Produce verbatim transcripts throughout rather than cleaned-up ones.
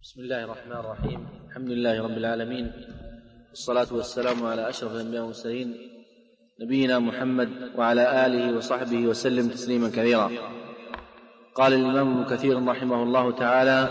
بسم الله الرحمن الرحيم. الحمد لله رب العالمين، والصلاة والسلام على أشرف الأنبياء والمرسلين نبينا محمد وعلى آله وصحبه وسلم تسليما كثيرا. قال الإمام ابن كثير رحمه الله تعالى: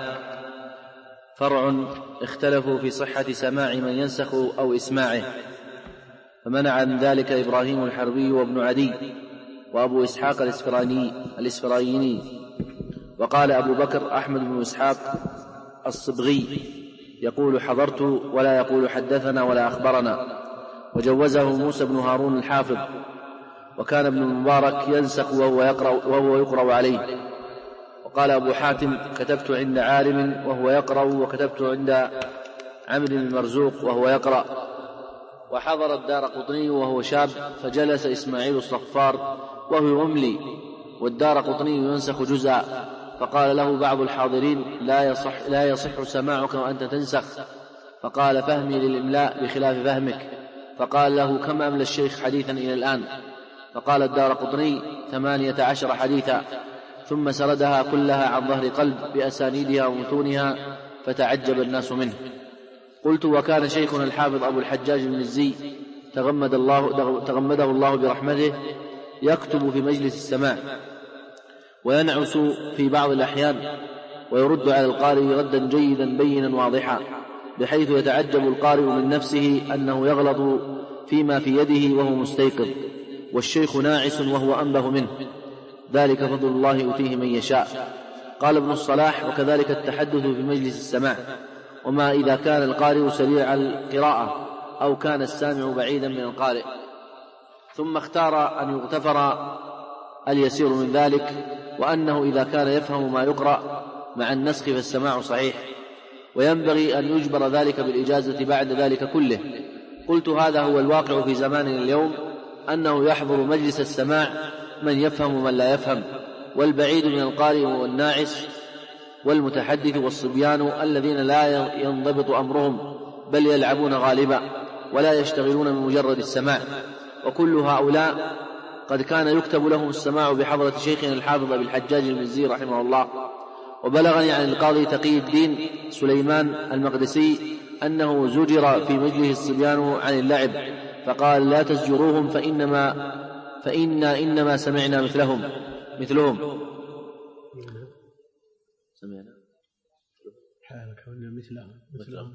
فرع اختلفوا في صحة سماع من ينسخ أو إسماعه، فمنع عن ذلك إبراهيم الحربي وابن عدي وأبو إسحاق الإسفرايني. وقال أبو بكر أحمد بن إسحاق الصبغي يقول حضرت ولا يقول حدثنا ولا أخبرنا، وجوزه موسى بن هارون الحافظ. وكان ابن المبارك ينسخ وهو يقرأ, وهو يقرأ عليه. وقال أبو حاتم: كتبت عند عالم وهو يقرأ، وكتبت عند عمرو بن مرزوق وهو يقرأ. وحضر الدارقطني وهو شاب، فجلس إسماعيل الصفار وهو يملي، والدارقطني ينسخ جزءا، فقال له بعض الحاضرين: لا يصح, لا يصح سماعك وأنت تنسخ. فقال: فهمي للإملاء بخلاف فهمك. فقال له: كم أملى الشيخ حديثا إلى الآن؟ فقال الدارقطني: ثمانية عشر حديثا. ثم سردها كلها عن ظهر قلب بأسانيدها ومتونها، فتعجب الناس منه. قلت: وكان شيخنا الحافظ أبو الحجاج المزي تغمد الله تغمده الله برحمته يكتب في مجلس السماع، وينعس في بعض الأحيان، ويرد على القارئ ردا جيدا بينا واضحا، بحيث يتعجب القارئ من نفسه أنه يغلط فيما في يده وهو مستيقظ، والشيخ ناعس وهو أنبه منه. ذلك فضل الله يؤتيه من يشاء. قال ابن الصلاح: وكذلك التحدث في مجلس السماع، وما إذا كان القارئ سريع القراءة أو كان السامع بعيدا من القارئ. ثم اختار أن يغتفر اليسير من ذلك، وأنه إذا كان يفهم ما يقرأ مع النسخ فالسماع صحيح، وينبغي أن يجبر ذلك بالإجازة بعد ذلك كله. قلت: هذا هو الواقع في زماننا اليوم، أنه يحضر مجلس السماع من يفهم ومن لا يفهم، والبعيد من القارئ والناعس والمتحدث والصبيان الذين لا ينضبط أمرهم، بل يلعبون غالبا ولا يشتغلون بمجرد السماع. وكل هؤلاء قد كان يكتب لهم السماع بحضرة شيخنا الحافظ أبي الحجاج المزي رحمه الله. وبلغني عن القاضي تقي الدين سليمان المقدسي أنه زجر في مجلس الصبيان عن اللعب، فقال: لا تزجروهم، فإنما فإنا إنما سمعنا مثلهم مثلهم سمعنا حالك وإنا مثلهم مثلهم.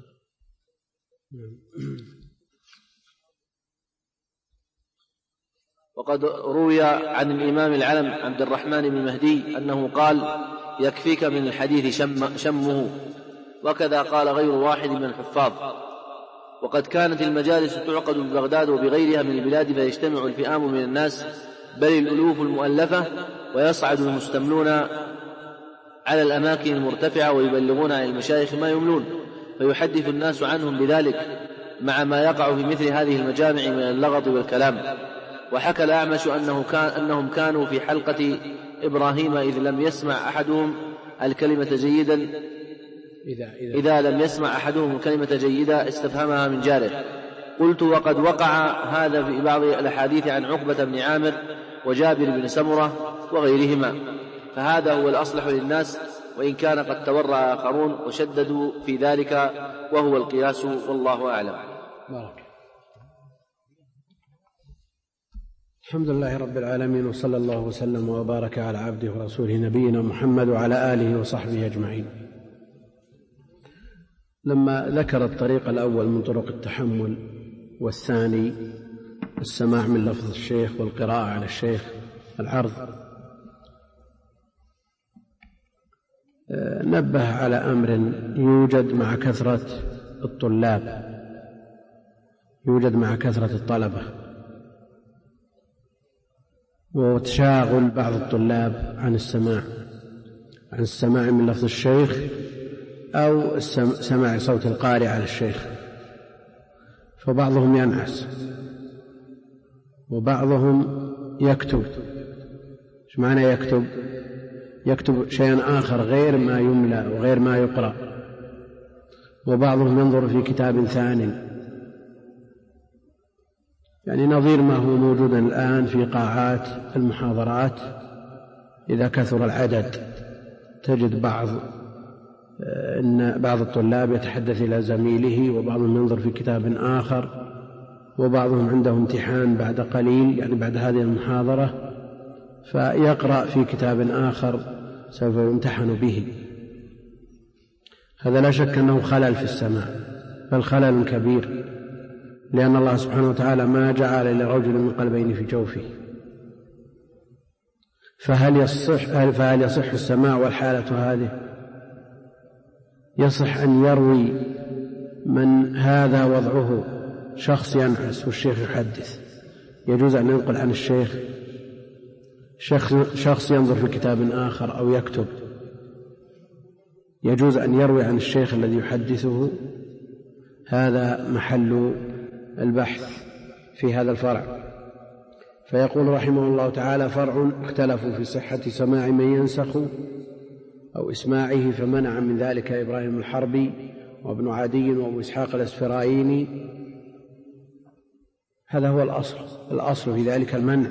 وقد روي عن الإمام العلم عبد الرحمن بن مهدي أنه قال: يكفيك من الحديث شم شمه. وكذا قال غير واحد من الحفاظ. وقد كانت المجالس تعقد ببغداد وبغيرها من البلاد، فيجتمع الفئام من الناس، بل الألوف المؤلفة، ويصعد المستملون على الأماكن المرتفعة ويبلغون عن المشايخ ما يملون، فيحدث الناس عنهم بذلك، مع ما يقع في مثل هذه المجامع من اللغط والكلام. وحكى الأعمش أنه كان أنهم كانوا في حلقة إبراهيم إذ لم يسمع أحدهم الكلمة جيدا إذا, إذا, إذا لم يسمع أحدهم الكلمة جيدة استفهمها من جاره. قلت: وقد وقع هذا في بعض الأحاديث عن عقبة بن عامر وجابر بن سمرة وغيرهما، فهذا هو الأصلح للناس، وإن كان قد تورع آخرون وشددوا في ذلك، وهو القياس، والله أعلم. بارك. الحمد لله رب العالمين، وصلى الله وسلم وبارك على عبده ورسوله نبينا محمد وعلى آله وصحبه أجمعين. لما ذكر الطريق الأول من طرق التحمل، والثاني السماع من لفظ الشيخ والقراءة على الشيخ العرض، نبه على أمر يوجد مع كثرة الطلاب يوجد مع كثرة الطلبة، وتشاغل بعض الطلاب عن السماع عن السماع من لفظ الشيخ أو سماع صوت القارئ على الشيخ، فبعضهم ينعس وبعضهم يكتب. ايش معنى يكتب؟ يكتب شيئا آخر غير ما يملى وغير ما يقرأ، وبعضهم ينظر في كتاب ثاني، يعني نظير ما هو موجود الآن في قاعات المحاضرات. إذا كثر العدد تجد بعض إن بعض الطلاب يتحدث إلى زميله، وبعضهم ينظر في كتاب آخر، وبعضهم عنده امتحان بعد قليل يعني بعد هذه المحاضرة فيقرأ في كتاب آخر سوف يمتحن به. هذا لا شك أنه خلل في السماع، بل خلل كبير، لأن الله سبحانه وتعالى ما جعل لرجل من قلبين في جوفه. فهل يصح, فهل يصح السماع والحالة هذه؟ يصح أن يروي من هذا وضعه شخص ينعس والشيخ يحدث، يجوز أن ينقل عن الشيخ، شخص ينظر في كتاب آخر أو يكتب، يجوز أن يروي عن الشيخ الذي يحدثه. هذا محل البحث في هذا الفرع. فيقول رحمه الله تعالى: فرع اختلفوا في صحة سماع من ينسخ أو إسماعه، فمنع من ذلك إبراهيم الحربي وابن عدي وابو إسحاق الأسفرايني. هذا هو الأصل، الأصل في ذلك المنع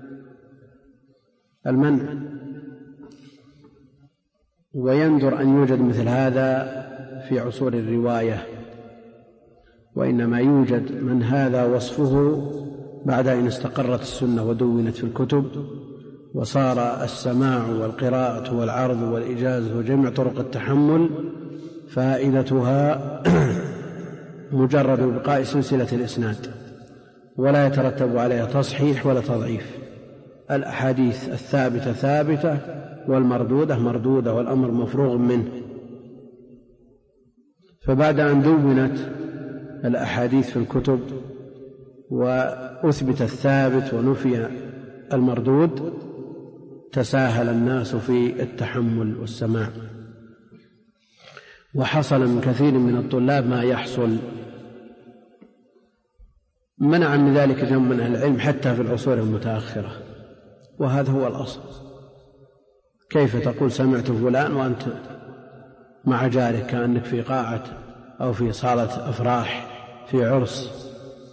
المنع ويندر أن يوجد مثل هذا في عصور الرواية، وإنما يوجد من هذا وصفه بعد أن استقرت السنة ودونت في الكتب، وصار السماع والقراءة والعرض والإجازة وجميع طرق التحمل فائدتها مجرد بقاء سلسلة الإسناد، ولا يترتب عليها تصحيح ولا تضعيف. الأحاديث الثابتة ثابتة والمردودة مردودة، والأمر مفروغ منه. فبعد أن دونت الأحاديث في الكتب وأثبت الثابت ونفي المردود، تساهل الناس في التحمل والسماع، وحصل من كثير من الطلاب ما يحصل. منع من ذلك جمع من أهل العلم حتى في العصور المتأخرة، وهذا هو الأصل. كيف تقول سمعت فلان وأنت مع جارك كأنك في قاعة أو في صالة أفراح في عرس،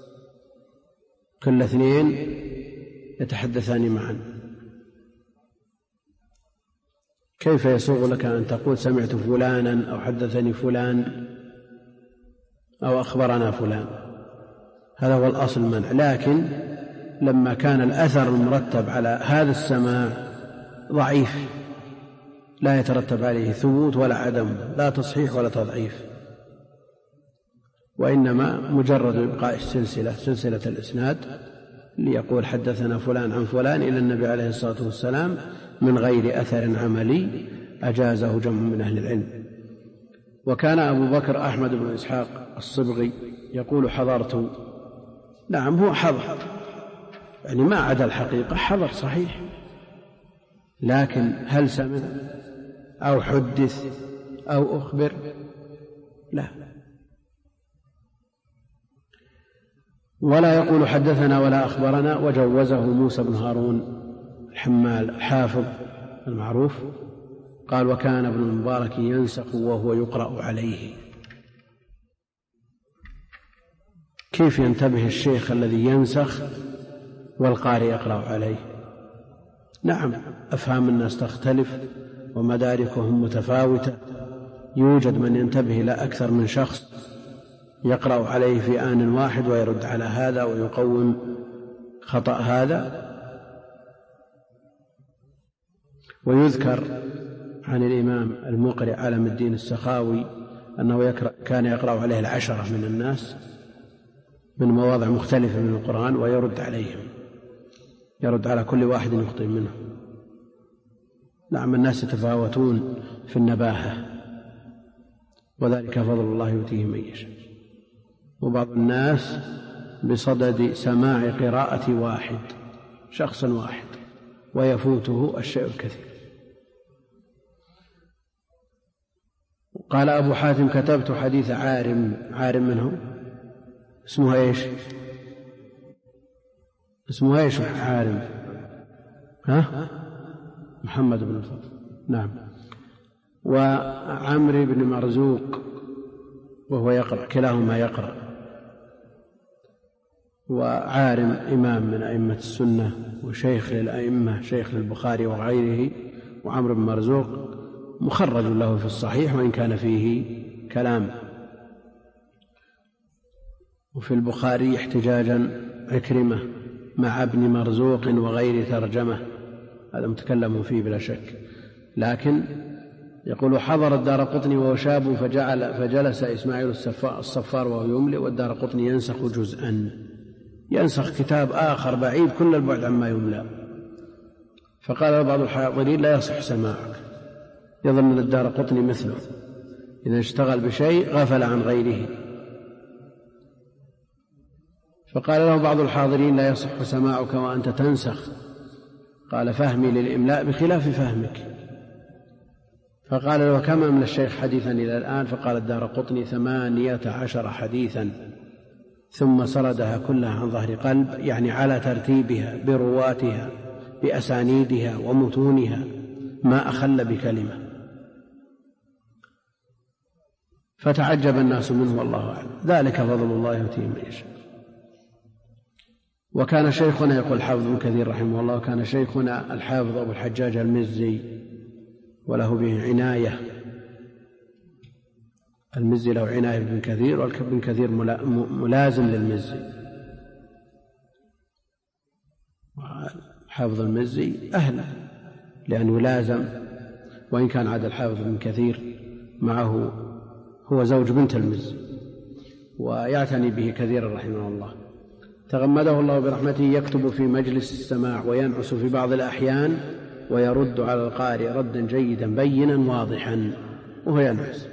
كل اثنين يتحدثان معا؟ كيف يسوغ لك أن تقول سمعت فلانا أو حدثني فلان أو أخبرنا فلان؟ هذا هو الأصل المنع. لكن لما كان الأثر المرتب على هذا السماع ضعيف لا يترتب عليه ثبوت ولا عدم، لا تصحيح ولا تضعيف، وإنما مجرد إبقاء السلسلة سلسلة الإسناد ليقول حدثنا فلان عن فلان إلى النبي عليه الصلاة والسلام من غير أثر عملي أجازه جمع من أهل العلم. وكان أبو بكر أحمد بن إسحاق الصبغي يقول حضرت. نعم هو حضر، يعني ما عدا الحقيقة حضر صحيح، لكن هل سمع أو حدث أو أخبر؟ لا. ولا يقول حدثنا ولا أخبرنا. وجوزه موسى بن هارون الحمال الحافظ المعروف، قال: وكان ابن المبارك ينسخ وهو يقرأ عليه. كيف ينتبه الشيخ الذي ينسخ والقارئ يقرأ عليه؟ نعم أفهام الناس تختلف ومداركهم متفاوتة، يوجد من ينتبه إلى أكثر من شخص يقرأ عليه في آن واحد ويرد على هذا ويقوم خطأ هذا. ويذكر عن الإمام المقرئ علم الدين السخاوي أنه يقرأ كان يقرأ عليه العشرة من الناس من مواضع مختلفة من القرآن ويرد عليهم، يرد على كل واحد يخطئ منه. نعم الناس يتفاوتون في النباهة، وذلك فضل الله يؤتيه من يشاء. وبعض الناس بصدد سماع قراءة واحد شخص واحد ويفوته الشيء الكثير. قال أبو حاتم: كتبت حديث عارم. عارم منه اسمه ايش؟ اسمه ايش عارم؟ ها؟ محمد بن الفضل. نعم. وعمرو بن مرزوق وهو يقرأ، كلاهما يقرأ. وعارم إمام من أئمة السنة وشيخ للأئمة، شيخ للبخاري وغيره. وعمرو بن مرزوق مخرج له في الصحيح وإن كان فيه كلام. وفي البخاري احتجاجا عكرمة مع ابن مرزوق وغير ترجمة، هذا متكلم فيه بلا شك. لكن يقول حضر الدارقطني وهو شاب فجعل فجلس إسماعيل الصفار وهو يملئ والدارقطني ينسخ جزءا، ينسخ كتاب آخر بعيد كل البعد عما يملأ. فقال بعض الحاضرين لا يصح سماعك، يظن الدارقطني مثله إذا اشتغل بشيء غفل عن غيره. فقال له بعض الحاضرين لا يصح سماعك وأنت تنسخ، قال فهمي للإملاء بخلاف فهمك. فقال له كم أملى الشيخ حديثا إلى الآن؟ فقال الدارقطني ثمانية عشر حديثا، ثم سردها كلها عن ظهر قلب، يعني على ترتيبها برواتها بأسانيدها ومتونها ما أخل بكلمة. فتعجب الناس منه والله أعلم، ذلك فضل الله يؤتيه من يشاء. وكان شيخنا، يقول الحافظ ابن كثير رحمه الله، كان شيخنا الحافظ أبو الحجاج المزي وله به عناية، المزي له عناية بابن كثير، وابن كثير ملازم للمزي. حافظ المزي أهل لأن يلازم، وإن كان عاد الحافظ ابن كثير معه هو زوج بنت المزي ويعتني به كثيرا رحمه الله. تغمده الله برحمته، يكتب في مجلس السماع وينعس في بعض الأحيان ويرد على القارئ ردا جيدا بينا واضحا وهو ينعس،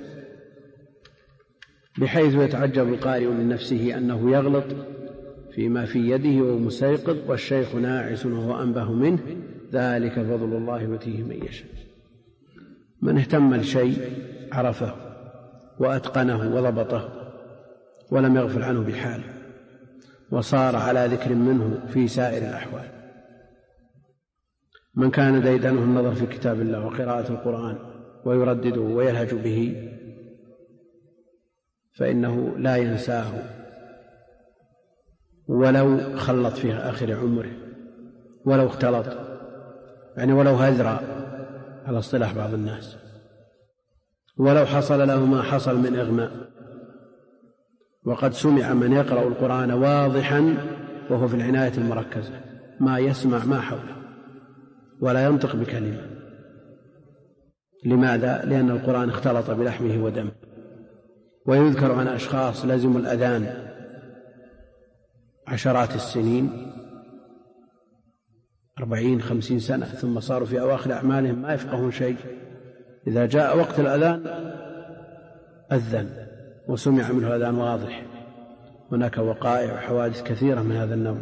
بحيث يتعجب القارئ من نفسه أنه يغلط فيما في يده وهو مستيقظ والشيخ ناعس وهو أنبه منه، ذلك فضل الله يؤتيه من يشاء. من اهتم لشيء عرفه وأتقنه وضبطه ولم يغفل عنه بحال، وصار على ذكر منه في سائر الأحوال. من كان ديدنه النظر في كتاب الله وقراءة القرآن ويردده ويلهج به فإنه لا ينساه ولو خلط في آخر عمره، ولو اختلط، يعني ولو هزر على اصطلاح بعض الناس، ولو حصل له ما حصل من إغماء. وقد سمع من يقرأ القرآن واضحا وهو في العناية المركزة ما يسمع ما حوله ولا ينطق بكلمة. لماذا؟ لأن القرآن اختلط بلحمه ودمه. ويذكر عن أشخاص لزموا الأذان عشرات السنين، أربعين خمسين سنة، ثم صاروا في أواخر أعمالهم ما يفقهون شيء، إذا جاء وقت الأذان أذن وسمع منه أذان واضح. هناك وقائع وحوادث كثيرة من هذا النوع.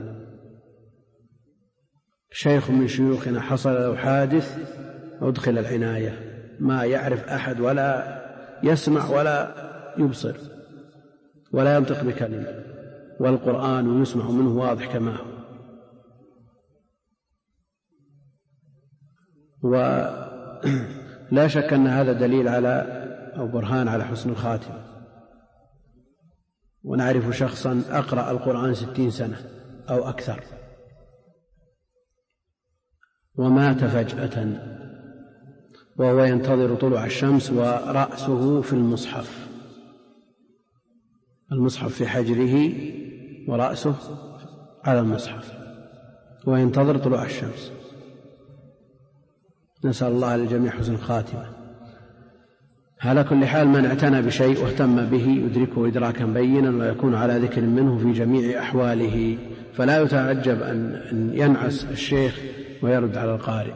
شيخ من شيوخنا حصل له حادث أدخل العناية، ما يعرف أحد ولا يسمع ولا يبصر ولا ينطق بكلمة، والقرآن يسمع منه واضح كما هو. ولا شك أن هذا دليل على أو برهان على حسن الخاتمة. ونعرف شخصا أقرأ القرآن ستين سنة أو أكثر ومات فجأة وهو ينتظر طلوع الشمس ورأسه في المصحف، المصحف في حجره ورأسه على المصحف وينتظر طلوع الشمس. نسأل الله للجميع حسن الخاتمة. على كل حال من اعتنى بشيء واهتم به يدركه إدراكا بينا ويكون على ذكر منه في جميع أحواله، فلا يتعجب أن ينعس الشيخ ويرد على القارئ.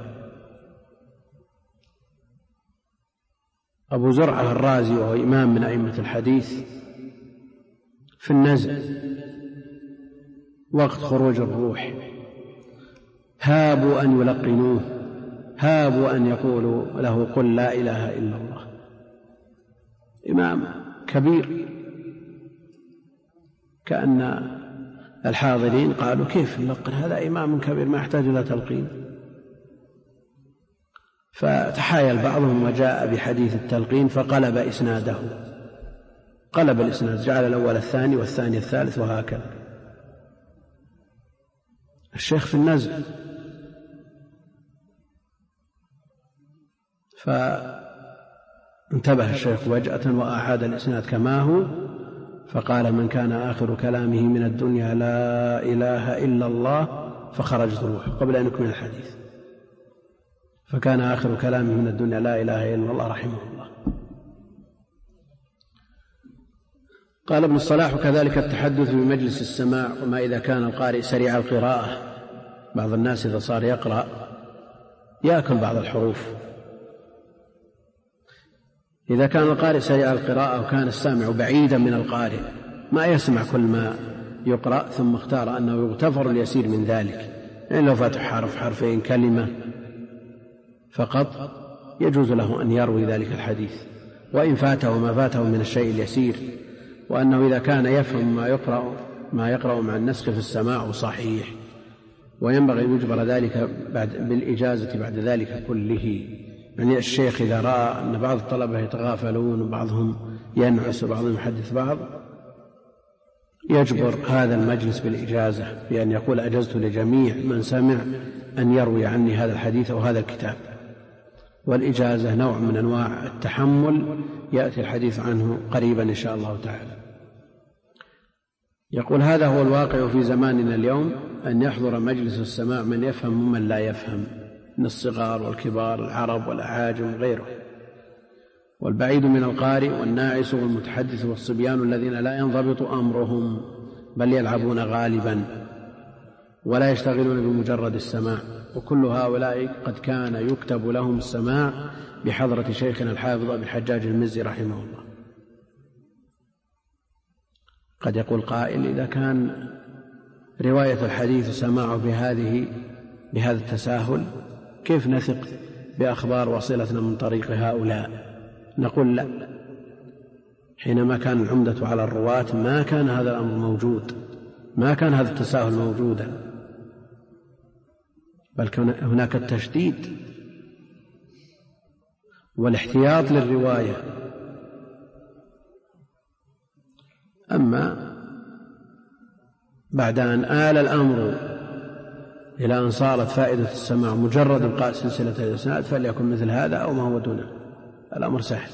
أبو زرعة الرازي وهو إمام من أئمة الحديث في النزل وقت خروج الروح هابوا أن يلقنوه، هابوا أن يقولوا له قل لا إله إلا الله. إمام كبير، كأن الحاضرين قالوا كيف نلقن هذا إمام كبير ما يحتاج إلى تلقين. فتحايل بعضهم وجاء بحديث التلقين فقلب إسناده، قلب الإسناد، جعل الأول الثاني والثاني الثالث وهكذا. الشيخ في النزل، انتبه الشيخ فجأة وأعاد الإسناد كما هو، فقال: من كان آخر كلامه من الدنيا لا إله إلا الله فخرجت روحه، قبل أن يكمل الحديث. فكان آخر كلامه من الدنيا لا إله إلا الله رحمه الله. قال ابن الصلاح: وكذلك التحدث بمجلس السماع، وما إذا كان القارئ سريع القراءة. بعض الناس إذا صار يقرأ يأكل بعض الحروف. إذا كان القارئ سريع القراءة وكان السامع بعيدا من القارئ ما يسمع كل ما يقرأ، ثم اختار أنه يغتفر اليسير من ذلك، يعني لو فاتح حرف حرفين كلمة فقط يجوز له أن يروي ذلك الحديث، وإن فاته ما فاته من الشيء اليسير. وأنه إذا كان يفهم ما يقرأ ما يقرأ مع النسخ في السماع صحيح، وينبغي أن يجبر ذلك بعد بالإجازة بعد ذلك كله. يعني الشيخ إذا رأى أن بعض الطلبة يتغافلون وبعضهم ينعس وبعضهم يحدث بعض، يجبر هذا المجلس بالإجازة بأن يقول: أجزت لجميع من سمع أن يروي عني هذا الحديث أو هذا الكتاب. والإجازة نوع من أنواع التحمل يأتي الحديث عنه قريبا إن شاء الله تعالى. يقول: هذا هو الواقع في زماننا اليوم، أن يحضر مجلس السماع من يفهم ومن لا يفهم، من الصغار والكبار، العرب والأعاجم وغيره. والبعيد من القارئ والناعس والمتحدث والصبيان الذين لا ينضبط أمرهم بل يلعبون غالبا ولا يشتغلون بمجرد السماع. وكل هؤلاء قد كان يكتب لهم السماع بحضرة شيخنا الحافظ أبي الحجاج المزي رحمه الله. قد يقول قائل: إذا كان رواية الحديث سماعه بهذه بهذا التساهل كيف نثق بأخبار وصلتنا من طريق هؤلاء؟ نقول: لا، حينما كان العمدة على الرواة ما كان هذا الأمر موجود، ما كان هذا التساهل موجودا، بل كان هناك التشديد والاحتياط للرواية. أما بعد أن آل الأمر إلى أن صارت فائدة السماع مجرد إبقاء سلسلة الإسناد فليكن مثل هذا أو ما هو دونه، الأمر سهل.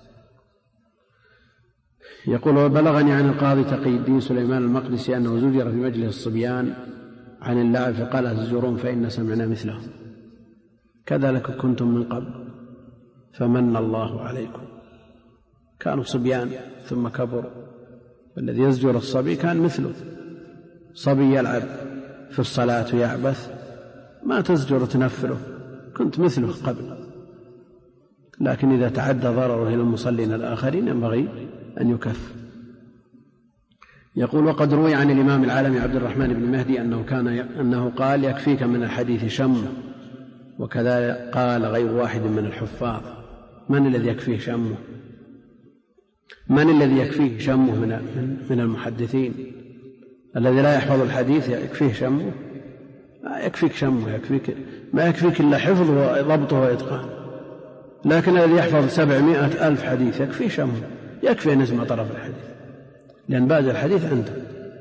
يقول: وبلغني عن القاضي تقي الدين سليمان المقدسي أنه زجر في مجلس الصبيان عن اللعب فقال: تزجرون فإن سمعنا مثله، كذلك كنتم من قبل فمن الله عليكم. كانوا صبيان ثم كبروا، والذي يزجر الصبي كان مثله، صبي يلعب في الصلاة يعبث ما تزجر تنفره، كنت مثله قبل. لكن إذا تعدى ضرره إلى المصلين الآخرين ينبغي أن يكف. يقول: وقد روي عن الإمام العالمي عبد الرحمن بن مهدي أنه, كان أنه قال: يكفيك من الحديث شمه. وكذا قال غير واحد من الحفاظ. من الذي يكفيه شمه؟ من الذي يكفيه شمه من, من المحدثين؟ الذي لا يحفظ الحديث يكفيه شمه؟ ما يكفيك شمه، يكفيك ما يكفيك إلا حفظه وضبطه وإتقانه. لكن الذي يحفظ سبعمائة ألف حديث يكفيه شمه، يكفي أن يسمع طرف الحديث، لأن باقي الحديث عنده.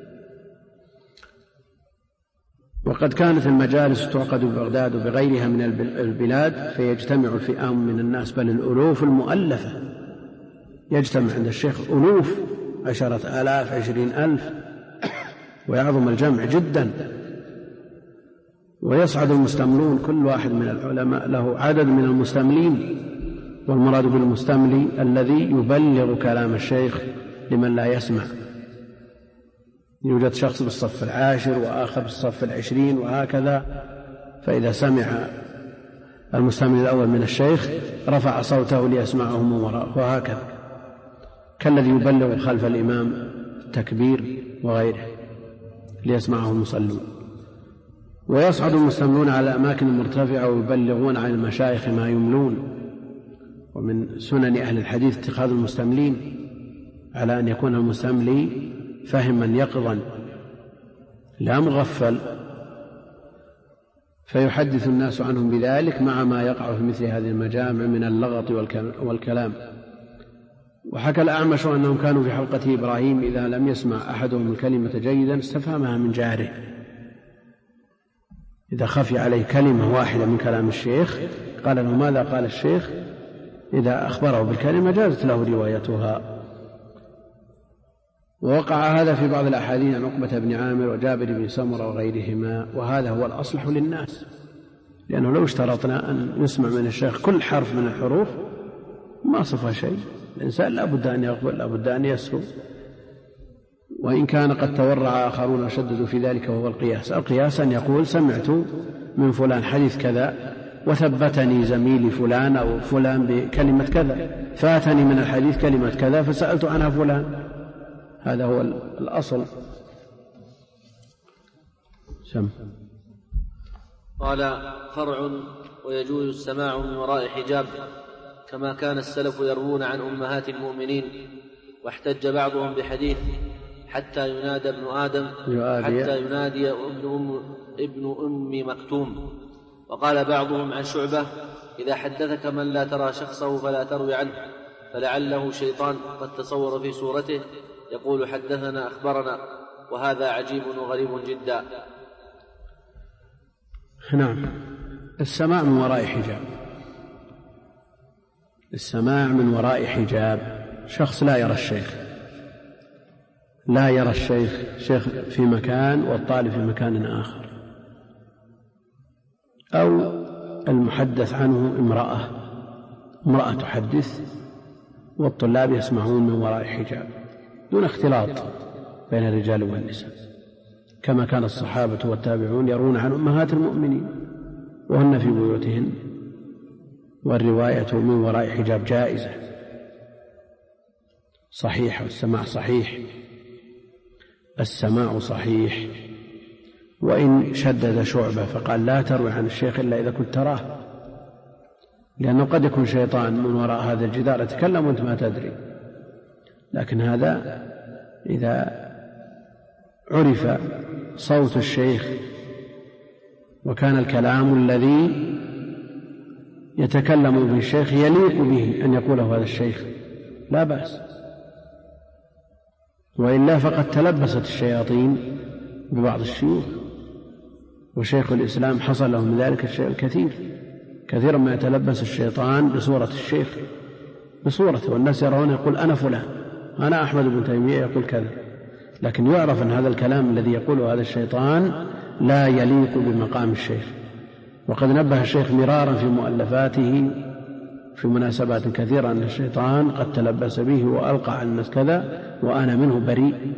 وقد كانت المجالس تعقد ببغداد وبغيرها من البلاد فيجتمع الفئام من الناس، بل الألوف المؤلفة يجتمع عند الشيخ ألوف، عشرة آلاف، عشرين ألف، ويعظم الجمع جدا. ويصعد المستملون، كل واحد من العلماء له عدد من المستملين، والمراد بالمستملي الذي يبلغ كلام الشيخ لمن لا يسمع. يوجد شخص بالصف العاشر وآخر بالصف العشرين وهكذا، فإذا سمع المستملي الأول من الشيخ رفع صوته ليسمعه من وراءه، وهكذا كالذي يبلغ خلف الإمام التكبير وغيره ليسمعه المصلون. ويصعد المستملون على أماكن مرتفعة ويبلغون عن المشايخ ما يملون. ومن سنن أهل الحديث اتخاذ المستملين على أن يكون المستملي فهما يقظا لا مغفل، فيحدث الناس عنهم بذلك مع ما يقع في مثل هذه المجامع من اللغط والكلام. وحكى الأعمش أنهم كانوا في حلقة إبراهيم إذا لم يسمع أحدهم الكلمة جيدا استفهمها من جاره، إذا خفي عليه كلمة واحدة من كلام الشيخ قال له: ماذا قال الشيخ؟ إذا أخبره بالكلمة جازت له روايتها. ووقع هذا في بعض الأحاديث عن عقبة بن عامر وجابر بن سمرة وغيرهما، وهذا هو الأصلح للناس، لأنه لو اشترطنا أن يسمع من الشيخ كل حرف من الحروف ما صفى شيء. الإنسان لا بد أن يقبل، لا بد أن يسهو، وإن كان قد تورع آخرون وشددوا في ذلك وهو القياس. القياس أن يقول سمعت من فلان حديث كذا وثبتني زميلي فلان أو فلان بكلمة كذا، فاتني من الحديث كلمة كذا فسألت عنها فلان، هذا هو الأصل. سم. قال: فرع: ويجوز السماع من وراء حجاب كما كان السلف يروون عن أمهات المؤمنين. واحتج بعضهم بحديث حتى ينادى ابن آدم حتى ينادي ابن أم, ابن أم مكتوم. وقال بعضهم عن شعبة: إذا حدثك من لا ترى شخصه فلا تروي عنه، فلعله شيطان قد تصور في صورته يقول حدثنا أخبرنا، وهذا عجيب وغريب جدا. نعم. السماع من وراء حجاب، السماع من وراء حجاب، شخص لا يرى الشيخ، لا يرى الشيخ، شيخ في مكان والطالب في مكان آخر، أو المحدث عنه امرأة امرأة تحدث والطلاب يسمعون من وراء حجاب دون اختلاط بين الرجال والنساء، كما كان الصحابة والتابعون يرون عن أمهات المؤمنين وهن في بيوتهن. والرواية من وراء حجاب جائزة صحيح، والسماع صحيح، السماع صحيح. وإن شدد شعبة فقال لا تروي عن الشيخ إلا إذا كنت تراه، لأنه قد يكون شيطان من وراء هذا الجدار يتكلم وأنت ما تدري، لكن هذا إذا عرف صوت الشيخ وكان الكلام الذي يتكلم به الشيخ يليق به أن يقوله هذا الشيخ لا بأس، وإلا فقد تلبست الشياطين ببعض الشيوخ، وشيخ الإسلام حصل له من ذلك الشيء الكثير، كثيرا ما يتلبس الشيطان بصورة الشيخ بصورته، والناس يرون يقول أنا فلان، أنا أحمد بن تيمية يقول كذا، لكن يعرف أن هذا الكلام الذي يقوله هذا الشيطان لا يليق بمقام الشيخ. وقد نبه الشيخ مرارا في مؤلفاته في مناسبات كثيرة أن الشيطان قد تلبس به وألقى على الناس كذا وأنا منه بريء.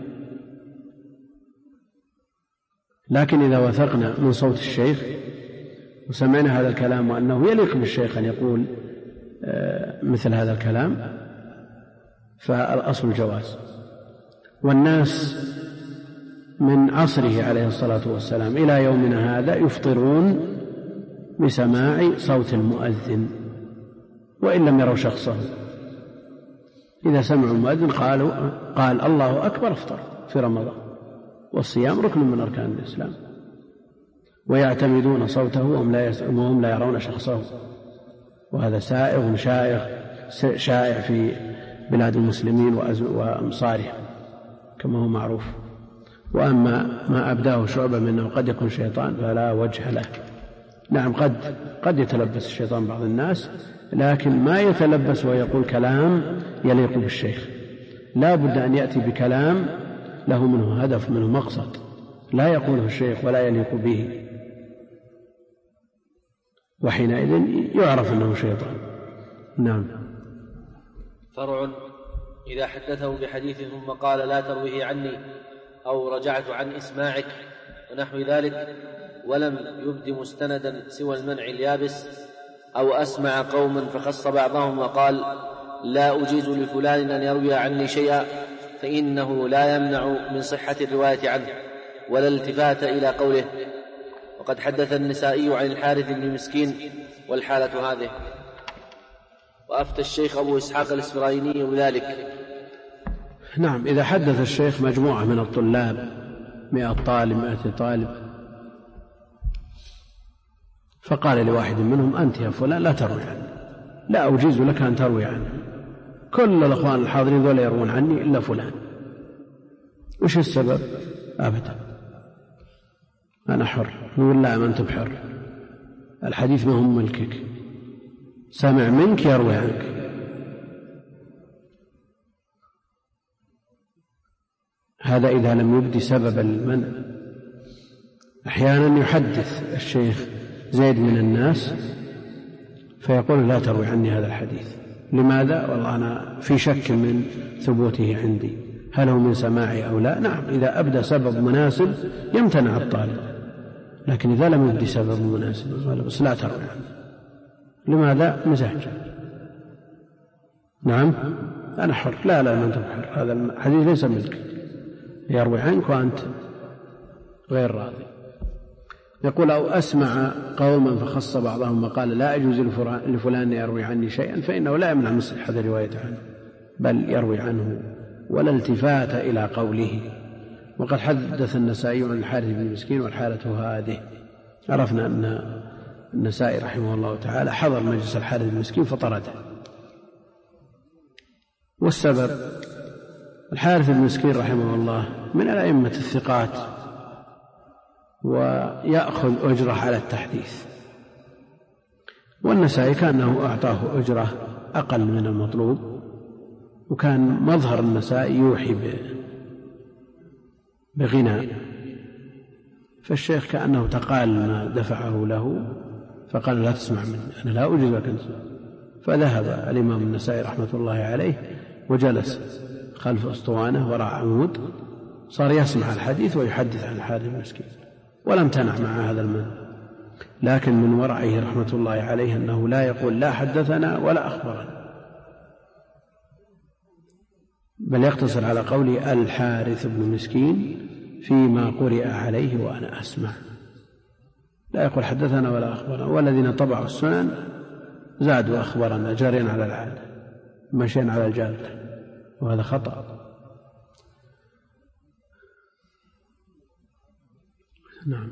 لكن إذا وثقنا من صوت الشيخ وسمعنا هذا الكلام وأنه يليق بالشيخ أن يقول مثل هذا الكلام فالأصل الجواز. والناس من عصره عليه الصلاة والسلام إلى يومنا هذا يفطرون بسماع صوت المؤذن وإن لم يروا شخصه، إذا سمعوا المؤذن قالوا قال الله أكبر افطر في رمضان، والصيام ركن من أركان الإسلام، ويعتمدون صوته وهم لا يرون شخصه، وهذا سائغ شائع شائع في بلاد المسلمين وأمصارهم كما هو معروف. وأما ما أبداه شعبة منه قد يكون شيطان فلا وجه له. نعم قد قد يتلبس الشيطان بعض الناس، لكن ما يتلبس ويقول كلام يليق بالشيخ، لا بد أن يأتي بكلام له منه هدف منه مقصد لا يقوله الشيخ ولا يليق به، وحينئذ يعرف أنه شيطان. نعم. فرع: إذا حدثه بحديث ثم قال لا ترويه عني أو رجعت عن إسماعك ونحو ذلك، ولم يبد مستندا سوى المنع اليابس، أو أسمع قوما فخص بعضهم وقال لا أجيز لفلان أن يروي عني شيئا، فإنه لا يمنع من صحة الرواية عنه ولا التفات إلى قوله. وقد حدث النسائي عن الحارث بن مسكين والحالة هذه. وأفتى الشيخ أبو إسحاق الإسفرايني بذلك. نعم. إذا حدث الشيخ مجموعة من الطلاب مئة طالب مئة طالب فقال لواحد منهم أنت يا فلان لا تروي عني، لا أجيز لك أن تروي عني، كل الأخوان الحاضرين ذولا يروون عني إلا فلان. وش السبب؟ أبدا أنا حر. يقول لا ما أنت بحر، الحديث ما هم ملكك، سمع منك يروي عنك، هذا إذا لم يبدي سبب المنع. أحيانا يحدث الشيخ زيد من الناس فيقول لا تروي عني هذا الحديث. لماذا؟ والله أنا في شك من ثبوته عندي، هل هو من سماعي أو لا؟ نعم، إذا أبدى سبب مناسب يمتنع الطالب، لكن إذا لم يبدي سبب مناسب بس لا تروي عنه. لماذا؟ مزاج. نعم أنا حر. لا لا ما أنت حر، هذا الحديث ليس ملك، يروي عنك وأنت غير راضي. يقول أو أسمع قوما فخص بعضهم وقال لا أجوز لفلان يروي عني شيئا، فإنه لا يمنع من صحة روايته عنه، بل يروي عنه ولا التفات إلى قوله. وقد حدث النسائي عن الحارث بن مسكين والحالة هذه. عرفنا أن النسائي رحمه الله تعالى حضر مجلس الحارث بن مسكين فطرده. والسبب الحارث بن مسكين رحمه الله من الأئمة الثقات ويأخذ أجرة على التحديث، والنسائي كأنه أعطاه أجرة أقل من المطلوب، وكان مظهر النسائي يوحي بغنى، فالشيخ كأنه تقال ما دفعه له فقال لا تسمع مني، أنا لا أجيزك أن تسمع. فذهب الإمام النسائي رحمة الله عليه وجلس خلف أسطوانة وراء عمود، صار يسمع الحديث ويحدث عن الحارث المسكين، ولم تنع مع هذا المنع. لكن من ورعه رحمة الله عليه أنه لا يقول لا حدثنا ولا أخبرنا، بل يقتصر على قوله الحارث بن مسكين فيما قرئ عليه وأنا أسمع، لا يقول حدثنا ولا أخبرنا. والذين طبعوا السنن زادوا أخبرنا جارين على العادة مشين على الجادة، وهذا خطأ. نعم.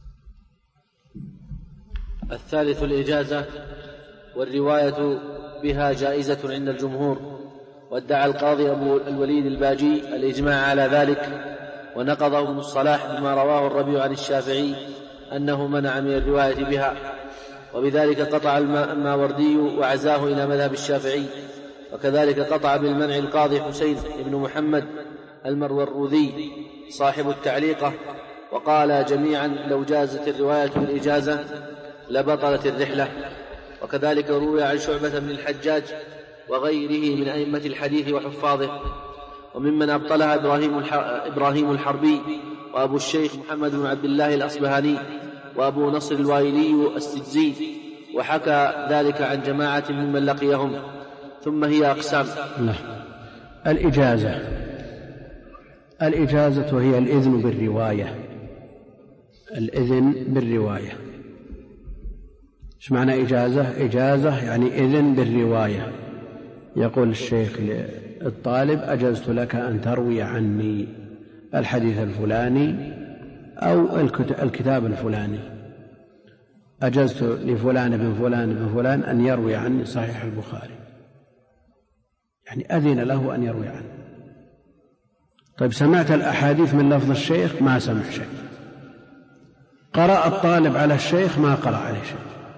الثالث الإجازة، والرواية بها جائزة عند الجمهور. وادعى القاضي أبو الوليد الباجي الإجماع على ذلك، ونقضه ابن الصلاح بما رواه الربيع عن الشافعي أنه منع من الرواية بها، وبذلك قطع الماوردي وعزاه إلى مذهب الشافعي. وكذلك قطع بالمنع القاضي حسين بن محمد المروذي صاحب التعليقة، وقال جميعا لو جازت الرواية بالإجازة لبطلت الرحلة. وكذلك روي عن شعبة بن الحجاج وغيره من أئمة الحديث وحفاظه، وممن أبطلها إبراهيم الحربي وأبو الشيخ محمد بن عبد الله الأصبهاني وأبو نصر الوايلي السجزي، وحكى ذلك عن جماعة ممن لقيهم. ثم هي أقسام. الإجازة الإجازة وهي الإذن بالرواية، الإذن بالرواية. ايش معنى إجازة؟ إجازة يعني إذن بالرواية. يقول الشيخ للطالب أجزت لك أن تروي عني الحديث الفلاني أو الكتاب الفلاني، أجزت لفلان بن فلان بن فلان أن يروي عني صحيح البخاري، يعني أذن له أن يروي عنه. طيب سمعت الأحاديث من لفظ الشيخ؟ ما سمع شيء. قرأ الطالب على الشيخ؟ ما قرأ عليه شيء.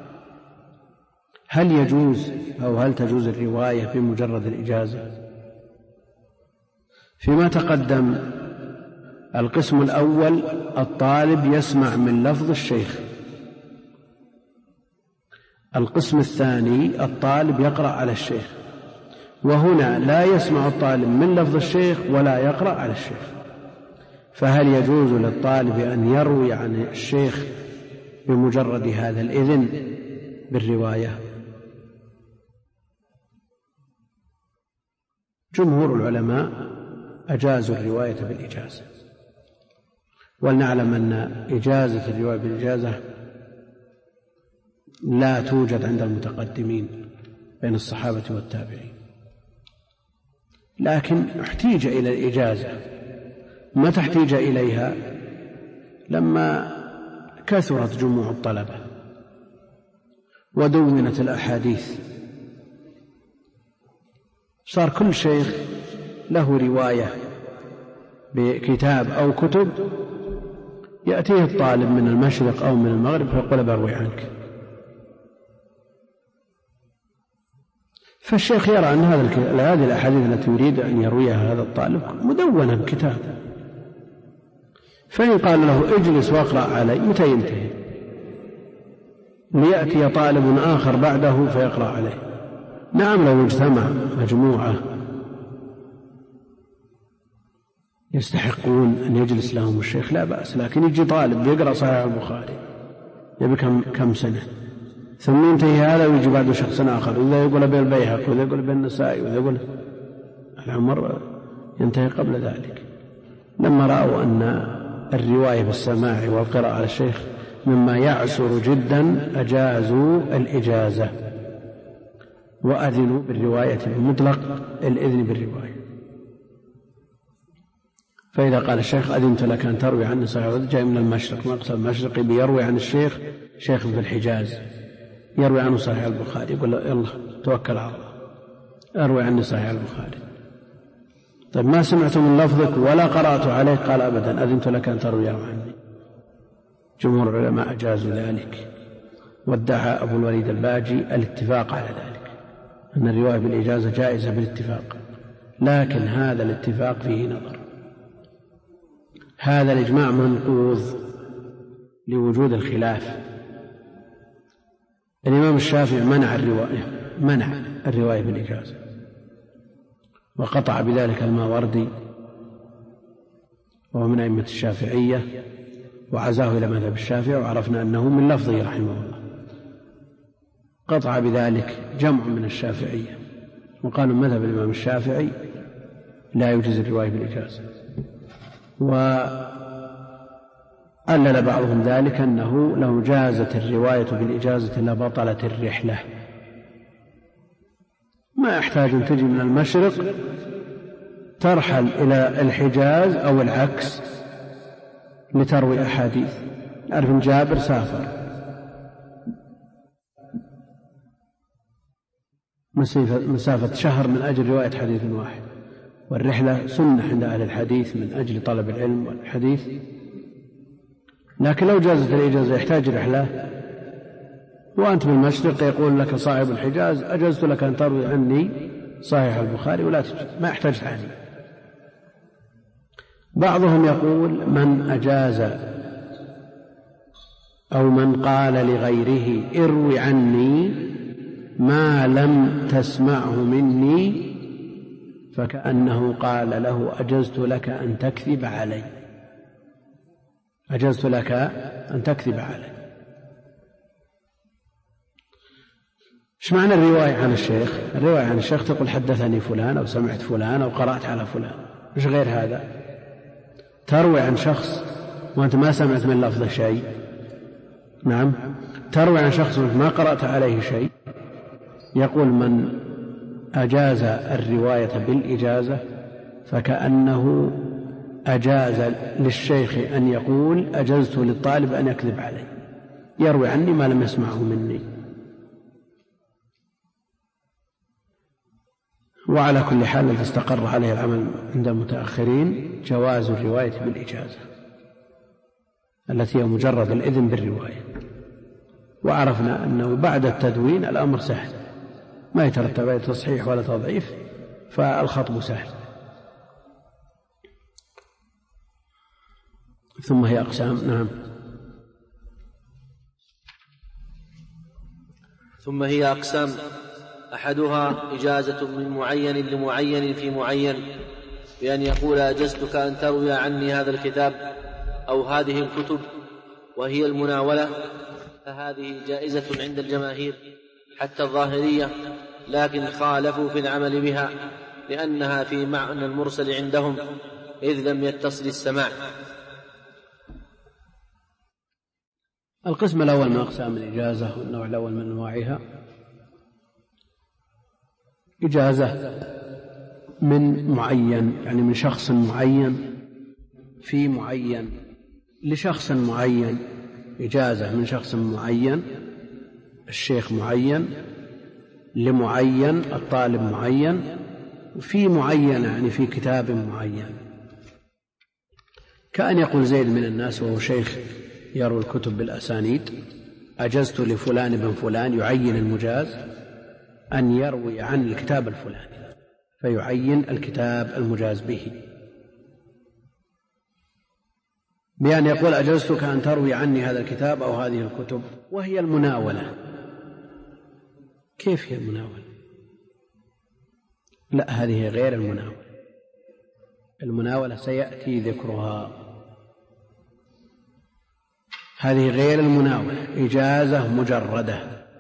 هل يجوز أو هل تجوز الرواية بمجرد الإجازة؟ فيما تقدم القسم الأول الطالب يسمع من لفظ الشيخ، القسم الثاني الطالب يقرأ على الشيخ، وهنا لا يسمع الطالب من لفظ الشيخ ولا يقرأ على الشيخ. فهل يجوز للطالب أن يروي عن الشيخ بمجرد هذا الإذن بالرواية؟ جمهور العلماء أجازوا الرواية بالإجازة، ولنعلم أن إجازة الرواية بالإجازة لا توجد عند المتقدمين بين الصحابة والتابعين، لكن احتيج إلى الإجازة. ما تحتيج إليها لما كثرت جموع الطلبة ودونت الأحاديث، صار كل شيخ له رواية بكتاب أو كتب، يأتيه الطالب من المشرق أو من المغرب فيقول بروي عنك، فالشيخ يرى أن هذه الأحاديث التي يريد أن يرويها هذا الطالب مدونة بكتاب، فإن قال له اجلس واقرأ علي متى ينتهي؟ ليأتي طالب آخر بعده فيقرأ عليه. نعم لو اجتمع مجموعة يستحقون أن يجلس لهم الشيخ لا بأس، لكن يجي طالب بيقرأ صحيح البخاري يبي كم, كم سنة ثم ينتهي هذا ويجي بعده شخص آخر، وإذا يقول بين البيهقي وإذا يقول بين النسائي وإذا يقول العمر ينتهي قبل ذلك. لما رأوا أن الرواية بالسماع والقراءة على الشيخ مما يعسر جدا أجازوا الإجازة وأذنوا بالرواية بمطلق الإذن بالرواية. فإذا قال الشيخ أذنت لك أن تروي عني صحيح جاي من المشرق مقصد المشرقي بيروي عن الشيخ شيخ في الحجاز يروي عنه صحيح البخاري يقول له يلا توكل على الله أروي عني صحيح البخاري. طيب ما سمعت من لفظك ولا قرأت عليك؟ قال أبدا أذنت لك أن تروي عني. جمهور العلماء أجازوا ذلك، وادعى أبو الوليد الباجي الاتفاق على ذلك أن الرواية بالإجازة جائزة بالاتفاق، لكن هذا الاتفاق فيه نظر. هذا الإجماع منقوض لوجود الخلاف. الإمام الشافعي منع الرواية منع الرواية بالإجازة وقطع بذلك الماوردي وهو من أئمة الشافعية وعزاه إلى مذهب الشافعي، وعرفنا أنه من لفظه رحمه الله. قطع بذلك جمع من الشافعية وقالوا مذهب الإمام الشافعي لا يجوز الرواية بالإجازة، وألل بعضهم ذلك أنه لو جازت الرواية بالإجازة لبطلت الرحلة، ما يحتاج أن تجي من المشرق ترحل إلى الحجاز أو العكس لتروي أحاديث. أعرف أن جابر سافر مسافة شهر من أجل رواية حديث واحد، والرحلة سنة عند أهل الحديث من أجل طلب العلم والحديث، لكن لو جازت الإجازة يحتاج رحلة وأنت بالمشرق يقول لك صاحب الحجاز أجزت لك أن تروي عني صحيح البخاري ولا تجد، ما يحتاج ثاني. بعضهم يقول من أجاز أو من قال لغيره اروي عني ما لم تسمعه مني فكأنه قال له أجزت لك أن تكذب علي أجزت لك أن تكذب علي. ايش معنى الرواية عن الشيخ؟ الرواية عن الشيخ تقول حدثني فلان أو سمعت فلان أو قرأت على فلان، مش غير هذا. تروي عن شخص وأنت ما سمعت من لفظه شيء، نعم تروي عن شخص وأنت ما قرأت عليه شيء. يقول من أجاز الرواية بالإجازة فكأنه أجاز للشيخ أن يقول أجزت للطالب أن يكذب علي، يروي عني ما لم يسمعه مني. وعلى كل حال الذي استقر عليه العمل عند المتأخرين جواز الرواية بالإجازة التي هي مجرد الإذن بالرواية. وعرفنا أنه بعد التدوين الأمر سهل، ما يترتب عليه تصحيح ولا تضعيف، فالخطب سهل. ثم هي أقسام. نعم. ثم هي أقسام: أحدها إجازة من معين لمعين في معين بأن يقول أجزتك أن تروي عني هذا الكتاب أو هذه الكتب، وهي المناولة، فهذه جائزة عند الجماهير حتى الظاهرية، لكن خالفوا في العمل بها لأنها في معنى المرسل عندهم إذ لم يتصل السماع. القسم الأول من أقسام الإجازة والنوع الأول من أنواعها إجازة من معين، يعني من شخص معين في معين لشخص معين، إجازة من شخص معين، الشيخ معين لمعين، الطالب معين في معين، يعني في كتاب معين. كأن يقول زيد من الناس وهو شيخ يروي الكتب بالأسانيد أجزت لفلان بن فلان، يعين المجاز أن يروي عن الكتاب الفلاني فيعين الكتاب المجاز به. بأن يقول أجزتك أن تروي عني هذا الكتاب أو هذه الكتب، وهي المناولة. كيف هي المناولة؟ لا، هذه غير المناولة. المناولة سيأتي ذكرها. هذه غير المناولة، إجازة مجردة،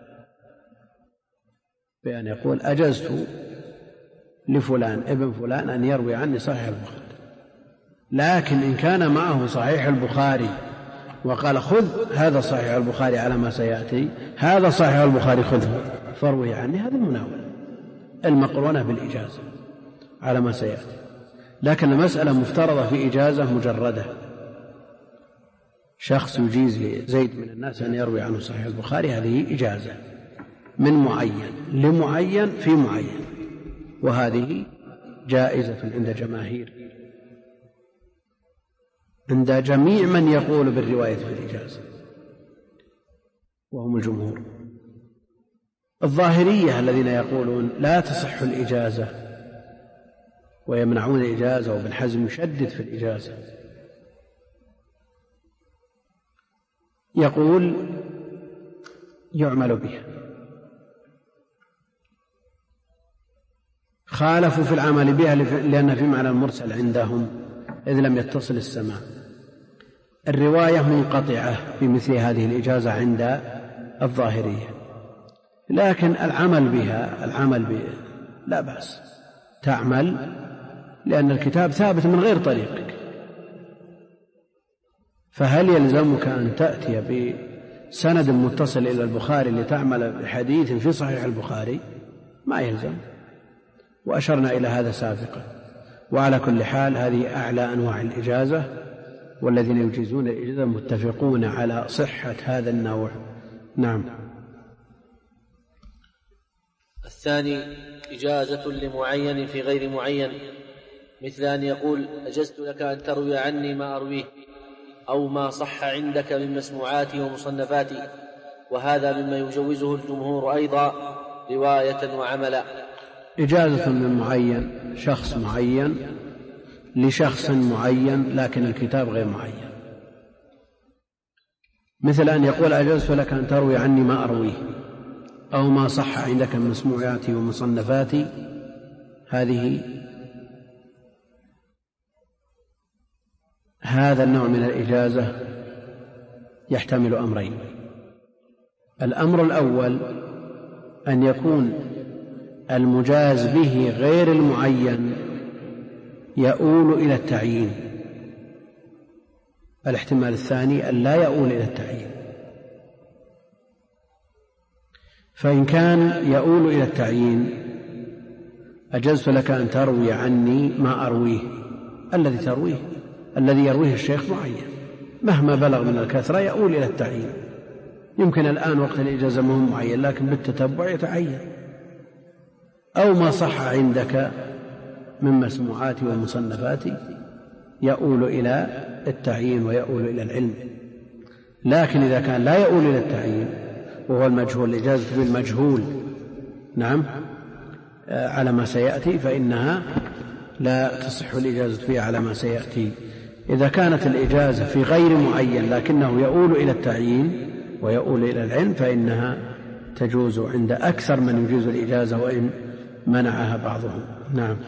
بأن يقول أجزت لفلان ابن فلان أن يروي عني صحيح البخاري. لكن إن كان معه صحيح البخاري وقال خذ هذا صحيح البخاري على ما سيأتي، هذا صحيح البخاري خذه فاروي عني، هذه المناولة المقرونة بالإجازة على ما سيأتي. لكن المسألة مفترضة في إجازة مجردة، شخص يجيز لزيد من الناس أن يروي عنه صحيح البخاري، هذه إجازة من معين لمعين في معين، وهذه جائزة عند جماهير عند جميع من يقول بالرواية في الإجازة، وهم الجمهور. الظاهرية الذين يقولون لا تصح الإجازة ويمنعون الإجازة، وابن حزم يشدد في الإجازة، يقول يعمل بها. خالفوا في العمل بها لأن في معنى المرسل عندهم إذ لم يتصل السماع. الرواية منقطعة بمثل هذه الإجازة عند الظاهرية، لكن العمل بها العمل بها لا بأس، تعمل لأن الكتاب ثابت من غير طريقك. فهل يلزمك أن تأتي بسند متصل إلى البخاري لتعمل بحديث في صحيح البخاري؟ ما يلزم، وأشرنا إلى هذا سابقا. وعلى كل حال هذه أعلى أنواع الإجازة، والذين يجيزون الإجازة متفقون على صحة هذا النوع. نعم. الثاني إجازة لمعين في غير معين، مثل أن يقول أجزت لك أن تروي عني ما أرويه أو ما صح عندك من مسموعاتي ومصنفاتي، وهذا مما يجوزه الجمهور أيضا رواية وعملا. إجازة من معين، شخص معين لشخص معين، لكن الكتاب غير معين، مثل أن يقول أجزت لك أن تروي عني ما أرويه أو ما صح عندك من مسموعاتي ومصنفاتي. هذه هذا النوع من الإجازة يحتمل أمرين. الأمر الأول أن يكون المجاز به غير المعين يؤول إلى التعيين. الاحتمال الثاني أن لا يؤول إلى التعيين. فإن كان يؤول إلى التعيين أجزت لك أن تروي عني ما أرويه، الذي ترويه الذي يرويه الشيخ معين مهما بلغ من الكثرة يؤول إلى التعيين. يمكن الآن وقت الإجازة ما هو معين، لكن بالتتبع يتعين. أو ما صح عندك من مسموعاتي ومصنفاتي يؤول إلى التعيين ويؤول إلى العلم. لكن إذا كان لا يؤول إلى التعيين وهو المجهول، الإجازة بالمجهول نعم على ما سيأتي، فإنها لا تصح الإجازة فيها على ما سيأتي. إذا كانت الإجازة في غير معين لكنه يؤول إلى التعيين ويؤول إلى العلم فإنها تجوز عند أكثر من يجوز الإجازة وإن منعها بعضهم. نعم.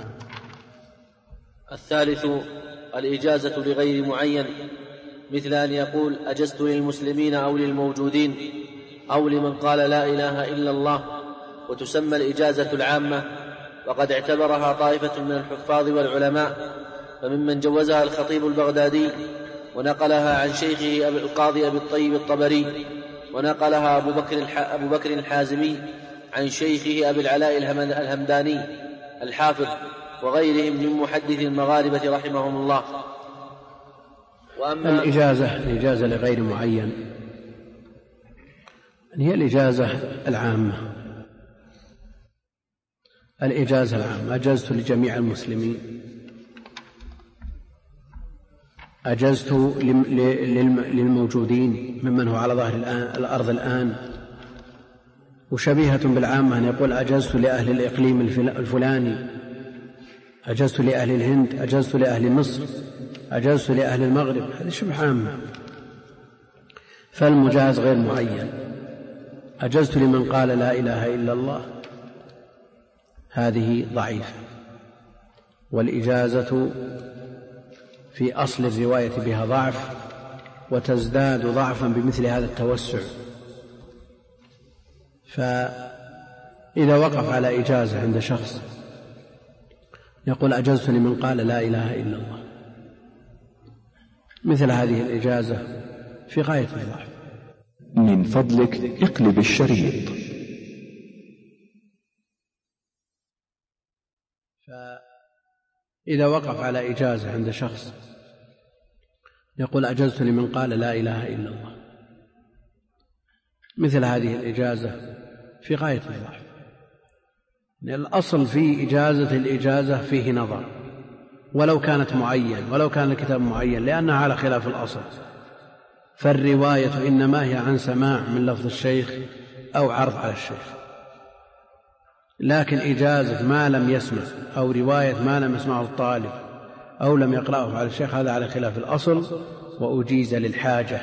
الثالث الإجازة لغير معين، مثل أن يقول أجزت للمسلمين أو للموجودين أو لمن قال لا إله إلا الله، وتسمى الإجازة العامة، وقد اعتبرها طائفة من الحفاظ والعلماء، فممن جوزها الخطيب البغدادي ونقلها عن شيخه القاضي أبي الطيب الطبري، ونقلها أبو بكر, أبو بكر الحازمي عن شيخه أبي العلاء الهمداني الحافظ وغيرهم من محدث المغاربة رحمهم الله. وأما الإجازة الإجازة لغير معين هي الإجازة العامة. الإجازة العامة أجزت لجميع المسلمين، أجزت للموجودين ممن هو على ظهر الأرض الآن. وشبيهة بالعامة أن يقول أجزت لأهل الإقليم الفلاني، أجزت لأهل الهند، أجزت لأهل مصر. أجزت لأهل المغرب، هذه شبه عامة، فالمجاز غير معين. أجزت لمن قال لا إله إلا الله، هذه ضعيفة، والإجازة في أصل الرواية بها ضعف، وتزداد ضعفا بمثل هذا التوسع. فإذا وقف على إجازة عند شخص يقول أجزت لمن قال لا إله إلا الله، مثل هذه الإجازة في غاية الضعف. من فضلك اقلب الشريط. فإذا وقف على إجازة عند شخص يقول أجزت لمن قال لا إله إلا الله، مثل هذه الإجازة في غاية الضعف. الأصل في إجازة الإجازة فيه نظر، ولو كانت معين، ولو كان الكتاب معين، لأنها على خلاف الأصل. فالرواية إنما هي عن سماع من لفظ الشيخ أو عرض على الشيخ، لكن إجازة ما لم يسمع أو رواية ما لم يسمعه الطالب أو لم يقرأه على الشيخ، هذا على خلاف الأصل وأجيز للحاجة.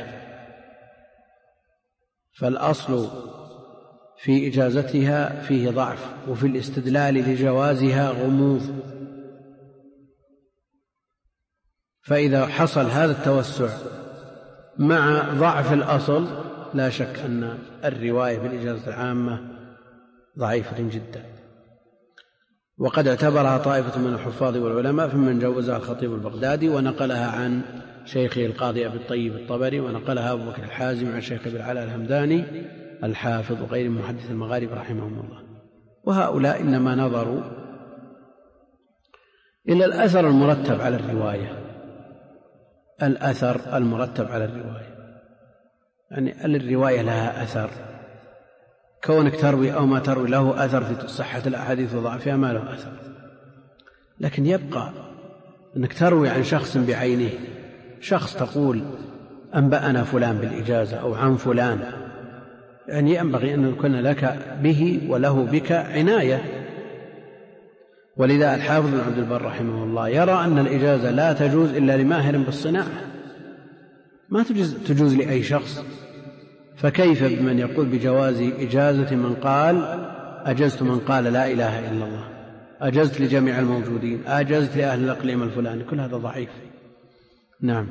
فالأصل في إجازتها فيه ضعف، وفي الاستدلال لجوازها غموض. فإذا حصل هذا التوسع مع ضعف الأصل لا شك أن الرواية بالإجازة العامة ضعيفة جدا، وقد اعتبرها طائفة من الحفاظ والعلماء، فمن جوزها الخطيب البغدادي ونقلها عن شيخه القاضي أبي الطيب الطبري، ونقلها أبو بكر الحازم عن شيخ أبي العلاء الهمداني الحافظ وغير محدث المغارب رحمهم الله. وهؤلاء إنما نظروا إلى الأثر المرتب على الرواية، الأثر المرتب على الرواية، يعني الرواية لها أثر، كونك تروي أو ما تروي له أثر في صحة الأحاديث وضعفها ما له أثر. لكن يبقى أنك تروي عن شخص بعينه، شخص تقول أنبأنا فلان بالإجازة أو عن فلان، يعني ينبغي أن يكون لك به وله بك عناية. ولذا الحافظ بن عبد البر رحمه الله يرى أن الإجازة لا تجوز إلا لماهر بالصناعة، ما تجوز, تجوز لأي شخص. فكيف بمن يقول بجواز إجازة من قال أجزت من قال لا إله إلا الله، أجزت لجميع الموجودين، أجزت لأهل الأقليم الفلاني، كل هذا ضعيف. نعم.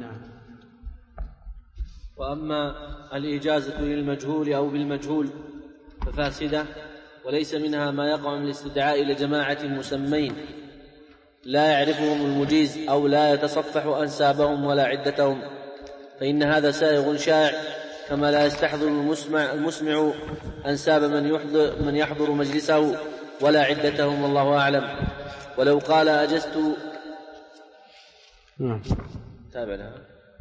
وأما الإجازة للمجهول أو بالمجهول ففاسدة، وليس منها ما يقع من الاستدعاء إلى جماعة مسمين لا يعرفهم المجيز أو لا يتصفح أنسابهم ولا عدتهم، فإن هذا سائغ شائع، كما لا يستحضر المسمع, المسمع أنساب من يحضر, من يحضر مجلسه ولا عدتهم، والله أعلم. ولو قال أجزت نعم. تابع لها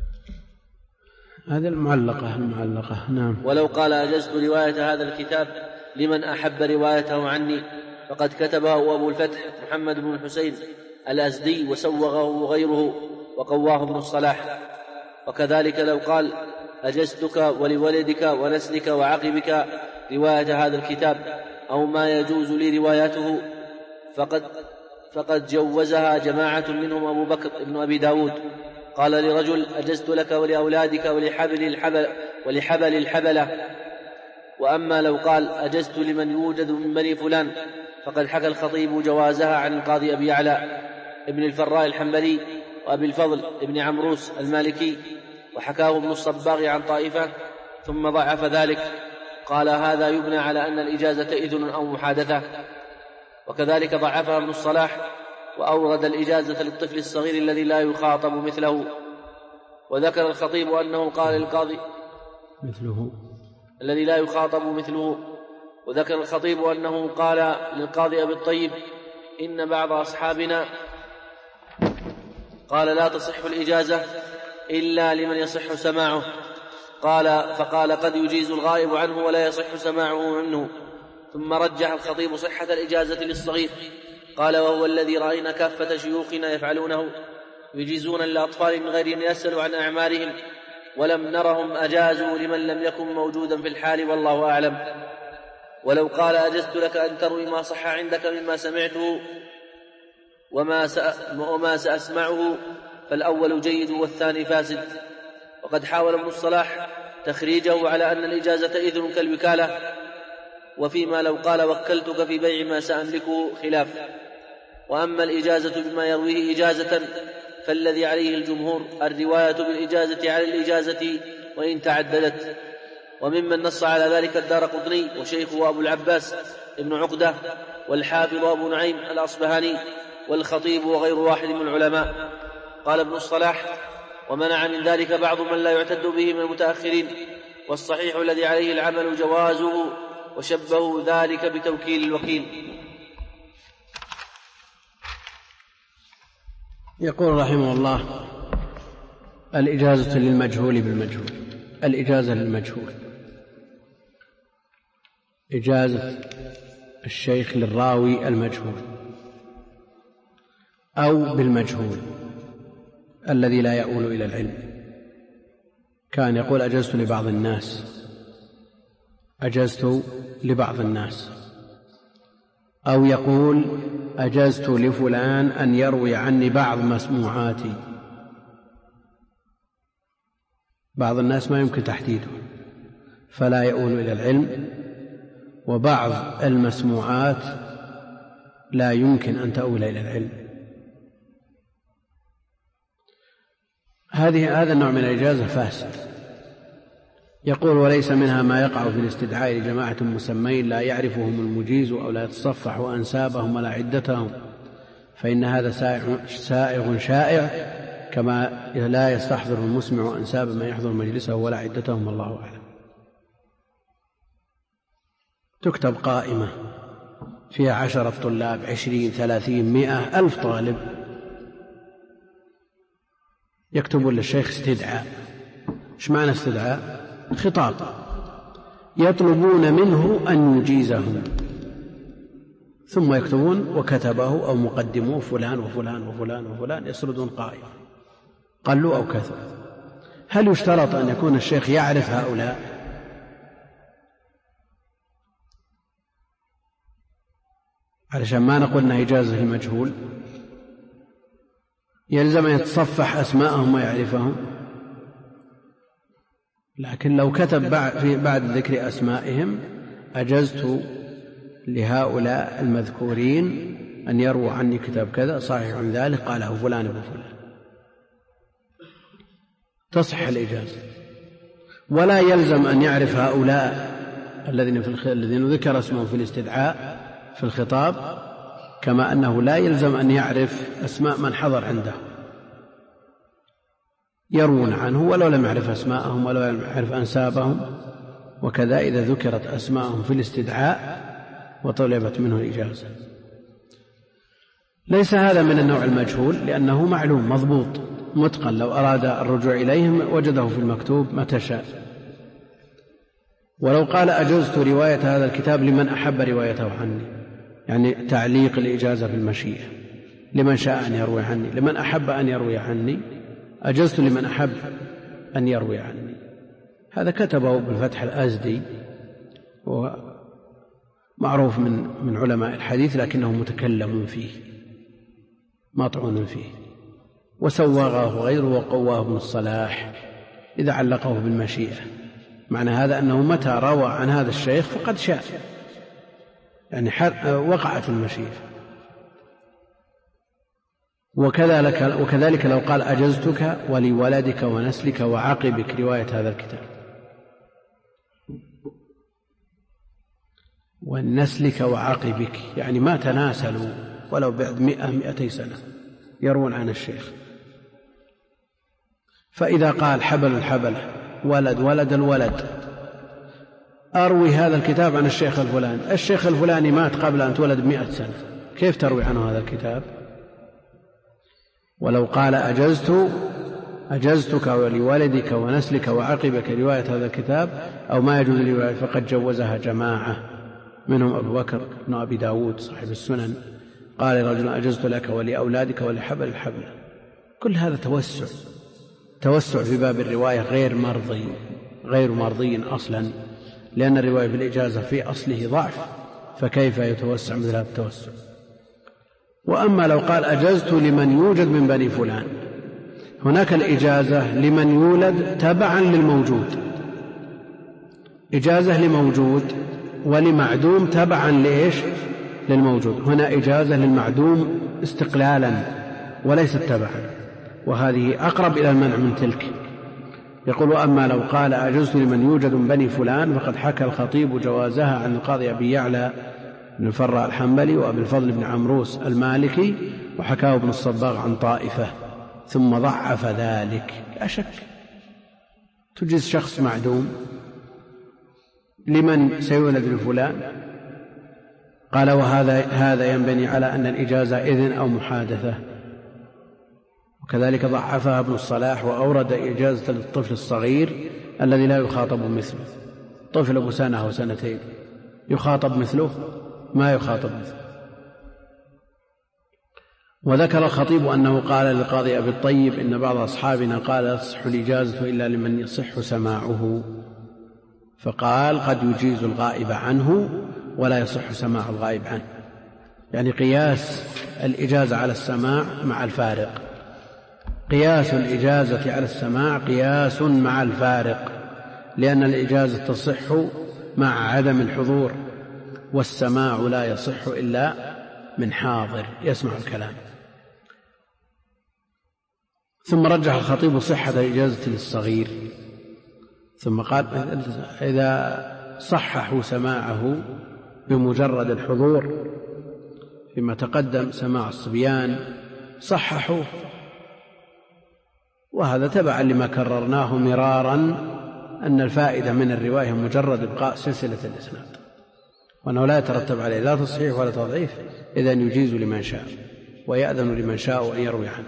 هذه المعلقة المعلقة نعم. ولو قال أجزت رواية هذا الكتاب لمن أحب روايته عني فقد كتبه أبو الفتح محمد بن الحسين الأزدي وسوغه غيره وقواه ابن الصلاح. وكذلك لو قال أجزتك ولولدك ونسلك وعقبك رواية هذا الكتاب أو ما يجوز لي روايته فقد, فقد جوزها جماعة منهم أبو بكر ابن أبي داود، قال لرجل أجزت لك ولأولادك ولحبل الحبل ولحبل الحبلة. وأما لو قال أجزت لمن يوجد من بني فلان فقد حكى الخطيب جوازها عن القاضي أبي يعلى ابن الفراء الحنبلي وأبي الفضل ابن عمروس المالكي، وحكاه ابن الصباغ عن طائفة ثم ضعف ذلك، قال هذا يبنى على أن الإجازة إذن أو محادثة. وكذلك ضعفها ابن الصلاح وأورد الإجازة للطفل الصغير الذي لا يخاطب مثله. وذكر الخطيب أنه قال للقاضي مثله الذي لا يخاطب مثله وذكر الخطيب أنه قال للقاضي أبي الطيب إن بعض أصحابنا قال لا تصح الإجازة إلا لمن يصح سماعه، قال فقال قد يجيز الغائب عنه ولا يصح سماعه منه. ثم رجح الخطيب صحة الإجازة للصغير، قال وهو الذي رأينا كافة شيوخنا يفعلونه، يجيزون للأطفال من غير أن يسألوا عن أعمارهم، ولم نرهم أجازوا لمن لم يكن موجودا في الحال، والله أعلم. ولو قال أجزت لك أن تروي ما صح عندك مما سمعته وما, وما سأسمعه فالأول جيد والثاني فاسد. وقد حاول ابن الصلاح تخريجه على أن الإجازة إذن كالوكالة، وفيما لو قال وكلتك في بيع ما سأملكه خلاف. وأما الإجازة بما يرويه إجازة فالذي عليه الجمهور الرواية بالإجازة على الإجازة وإن تعددت. وممن نص على ذلك الدارقطني وشيخه أبو العباس ابن عقدة والحافظ أبو نعيم الأصبهاني والخطيب وغير واحد من العلماء. قال ابن الصلاح: ومنع من ذلك بعض من لا يعتد به من المتأخرين، والصحيح الذي عليه العمل جوازه، وشبهوا ذلك بتوكيل الوكيل. يقول رحمه الله: الإجازة للمجهول بالمجهول. الإجازة للمجهول إجازة الشيخ للراوي المجهول، أو بالمجهول الذي لا يؤول إلى العلم. كان يقول: أجزت لبعض الناس، أجزت لبعض الناس. أو يقول: أجزت لفلان أن يروي عني بعض مسموعاتي. بعض الناس ما يمكن تحديده فلا يؤول إلى العلم، وبعض المسموعات لا يمكن أن تؤول إلى العلم. هذه هذا النوع من الإجازة فاسد. يقول: وليس منها ما يقع في الاستدعاء لجماعة مسمين لا يعرفهم المجيز أو لا يتصفح أنسابهم ولا عدتهم، فإن هذا سائغ شائع، كما لا يستحضر المسمع أنساب من يحضر مجلسه ولا عدتهم، والله أعلم. تكتب قائمة فيها عشرة طلاب، عشرين، ثلاثين، مئة، ألف طالب، يكتبون للشيخ استدعاء. إيش معنى استدعاء؟ خطاب، يطلبون منه أن يجيزهم، ثم يكتبون وكتبه أو مقدموه فلان وفلان وفلان وفلان، يسردون قائمة قلوا أو كثر. هل يشترط أن يكون الشيخ يعرف هؤلاء؟ علشان ما نقول أنها إجازة المجهول. يلزم أن يتصفح أسماءهم ويعرفهم، لكن لو كتب بعد ذكر أسمائهم: أجزت لهؤلاء المذكورين أن يرووا عني كتاب كذا، صحيح عن ذلك قاله فلان بفلان، تصح الإجازة. ولا يلزم أن يعرف هؤلاء الذين في الذين ذكر اسمهم في الاستدعاء في الخطاب، كما أنه لا يلزم أن يعرف أسماء من حضر عنده، يروون عنه ولو لم يعرف أسماءهم ولو لم يعرف أنسابهم. وكذا إذا ذكرت أسماءهم في الاستدعاء وطلبت منه الإجازة. ليس هذا من النوع المجهول، لأنه معلوم مضبوط متقن، لو أراد الرجوع إليهم وجده في المكتوب متى شاء. ولو قال: أجزت رواية هذا الكتاب لمن أحب روايته عني، يعني تعليق الإجازة في المشيئة، لمن شاء أن يروي عني، لمن أحب أن يروي عني، أجزت لمن أحب أن يروي عني. هذا كتبه بالفتح الأزدي، ومعروف من من علماء الحديث، لكنه متكلم فيه مطعون فيه، وسوغه غيره وقواه ابن الصلاح إذا علقه بالمشيئة. معنى هذا أنه متى روى عن هذا الشيخ فقد شاء، يعني وقعت المشيئة. وكذلك, وكذلك لو قال: أجزتك ولولدك ونسلك وعقبك رواية هذا الكتاب، ونسلك وعقبك، يعني ما تناسلوا ولو بعد مئة مئتي سنة يروون عن الشيخ. فإذا قال: حبل الحبلة، ولد ولد الولد، أروي هذا الكتاب عن الشيخ الفلاني، الشيخ الفلاني مات قبل أن تولد بمئة سنة، كيف تروي عنه هذا الكتاب؟ ولو قال: أجزت أجزتك ولولدك ونسلك وعقبك رواية هذا الكتاب أو ما يجوز لرواية، فقد جوزها جماعة منهم أبو بكر بن أبي داود صاحب السنن، قال رجل: أجزت لك ولأولادك ولحبل الحبل. كل هذا توسع توسع في باب الرواية غير مرضي غير مرضي أصلا، لأن الرواية بالإجازة في أصله ضعف، فكيف يتوسع مثل هذا التوسع؟ وأما لو قال: أجزت لمن يوجد من بني فلان، هناك الإجازة لمن يولد تبعا للموجود، إجازة لموجود ولمعدوم تبعا لإيش؟ للموجود. هنا إجازة للمعدوم استقلالا وليست تبعا، وهذه أقرب إلى المنع من تلك. يقول: أما لو قال أجزت لمن يوجد من بني فلان فقد حكى الخطيب جوازها عن القاضي أبي يعلى بن الفراء الحنبلي وأبي الفضل بن عمروس المالكي، وحكاه ابن الصباغ عن طائفة ثم ضعف ذلك. لا شك تجيز شخص معدوم لمن سيولد لفلان، قال: وهذا هذا ينبني على أن الإجازة إذن أو محادثة. وكذلك ضعفها ابن الصلاح وأورد إجازة للطفل الصغير الذي لا يخاطب مثله، طفل أبو سنة وسنتين يخاطب مثله؟ ما يخاطب مثله. وذكر الخطيب أنه قال للقاضي أبي الطيب: إن بعض أصحابنا قال لا تصح الإجازة إلا لمن يصح سماعه، فقال: قد يجيز الغائب عنه ولا يصح سماع الغائب عنه. يعني قياس الإجازة على السماع مع الفارق، قياس الإجازة على السماع قياس مع الفارق، لأن الإجازة تصح مع عدم الحضور، والسماع لا يصح إلا من حاضر يسمع الكلام. ثم رجح الخطيب صحة الإجازة للصغير، ثم قال: إذا صححوا سماعه بمجرد الحضور فيما تقدم سماع الصبيان صححوه، وهذا تبعا لما كررناه مرارا أن الفائدة من الرواية مجرد إبقاء سلسلة الإسناد، وأنه لا يترتب عليه لا تصحيح ولا تضعيف، إذن يجيز لمن شاء ويأذن لمن شاء أن يروي عنه.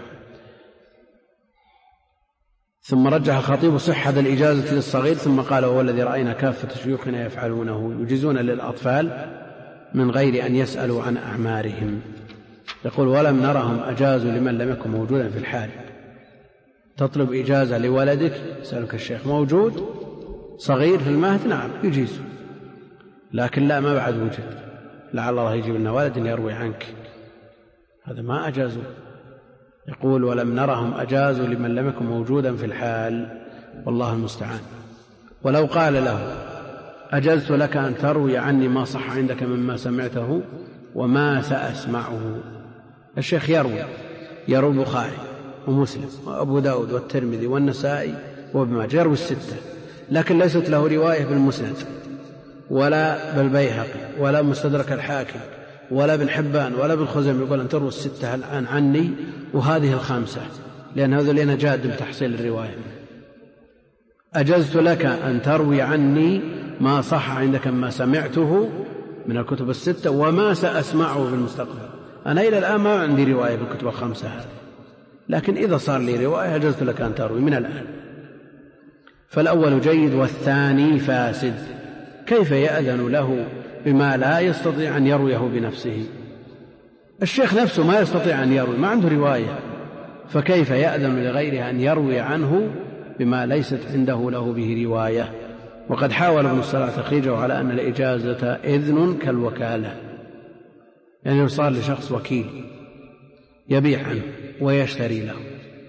ثم رجح الخطيب صحة الإجازة للصغير، ثم قال: وهو الذي رأينا كافة شيوخنا يفعلونه، يجيزون للأطفال من غير أن يسألوا عن أعمارهم. يقول: ولم نرهم أجازوا لمن لم يكن موجودا في الحال. تطلب إجازة لولدك، يسألك الشيخ: موجود صغير في المهد؟ نعم يجيز، لكن لا ما بعد وجد، لعل الله يجيب لنا ولد يروي عنك، هذا ما أجازوا. يقول: ولم نرهم أجازوا لمن لم يكن موجودا في الحال، والله المستعان. ولو قال له: أجزت لك أن تروي عني ما صح عندك مما سمعته وما سأسمعه. الشيخ يروي يروي البخاري ومسلم وأبو داود والترمذي والنسائي وابن ماجه، يروي الستة، لكن ليست له رواية بالمسند ولا بالبيهقي ولا مستدرك الحاكم ولا ابن حبان ولا ابن خزيمة. يقول: أن تروي الستة الآن عني وهذه الخامسة، لأن هذا لنا جاد بتحصيل الرواية. أجزت لك أن تروي عني ما صح عندك ما سمعته من الكتب الستة وما سأسمعه في المستقبل. أنا إلى الآن ما عندي رواية بالكتب الخمسة هذه، لكن إذا صار لي رواية أجزت لك أن تروي من الآن. فالأول جيد والثاني فاسد. كيف يأذن له بما لا يستطيع أن يرويه بنفسه؟ الشيخ نفسه ما يستطيع أن يروي، ما عنده رواية، فكيف يأذن لغيره أن يروي عنه بما ليست عنده له به رواية؟ وقد حاول ابن الصلاح تخريجه على أن الإجازة إذن كالوكالة، يعني لو صار لشخص وكيل يبيع عنه ويشتري له،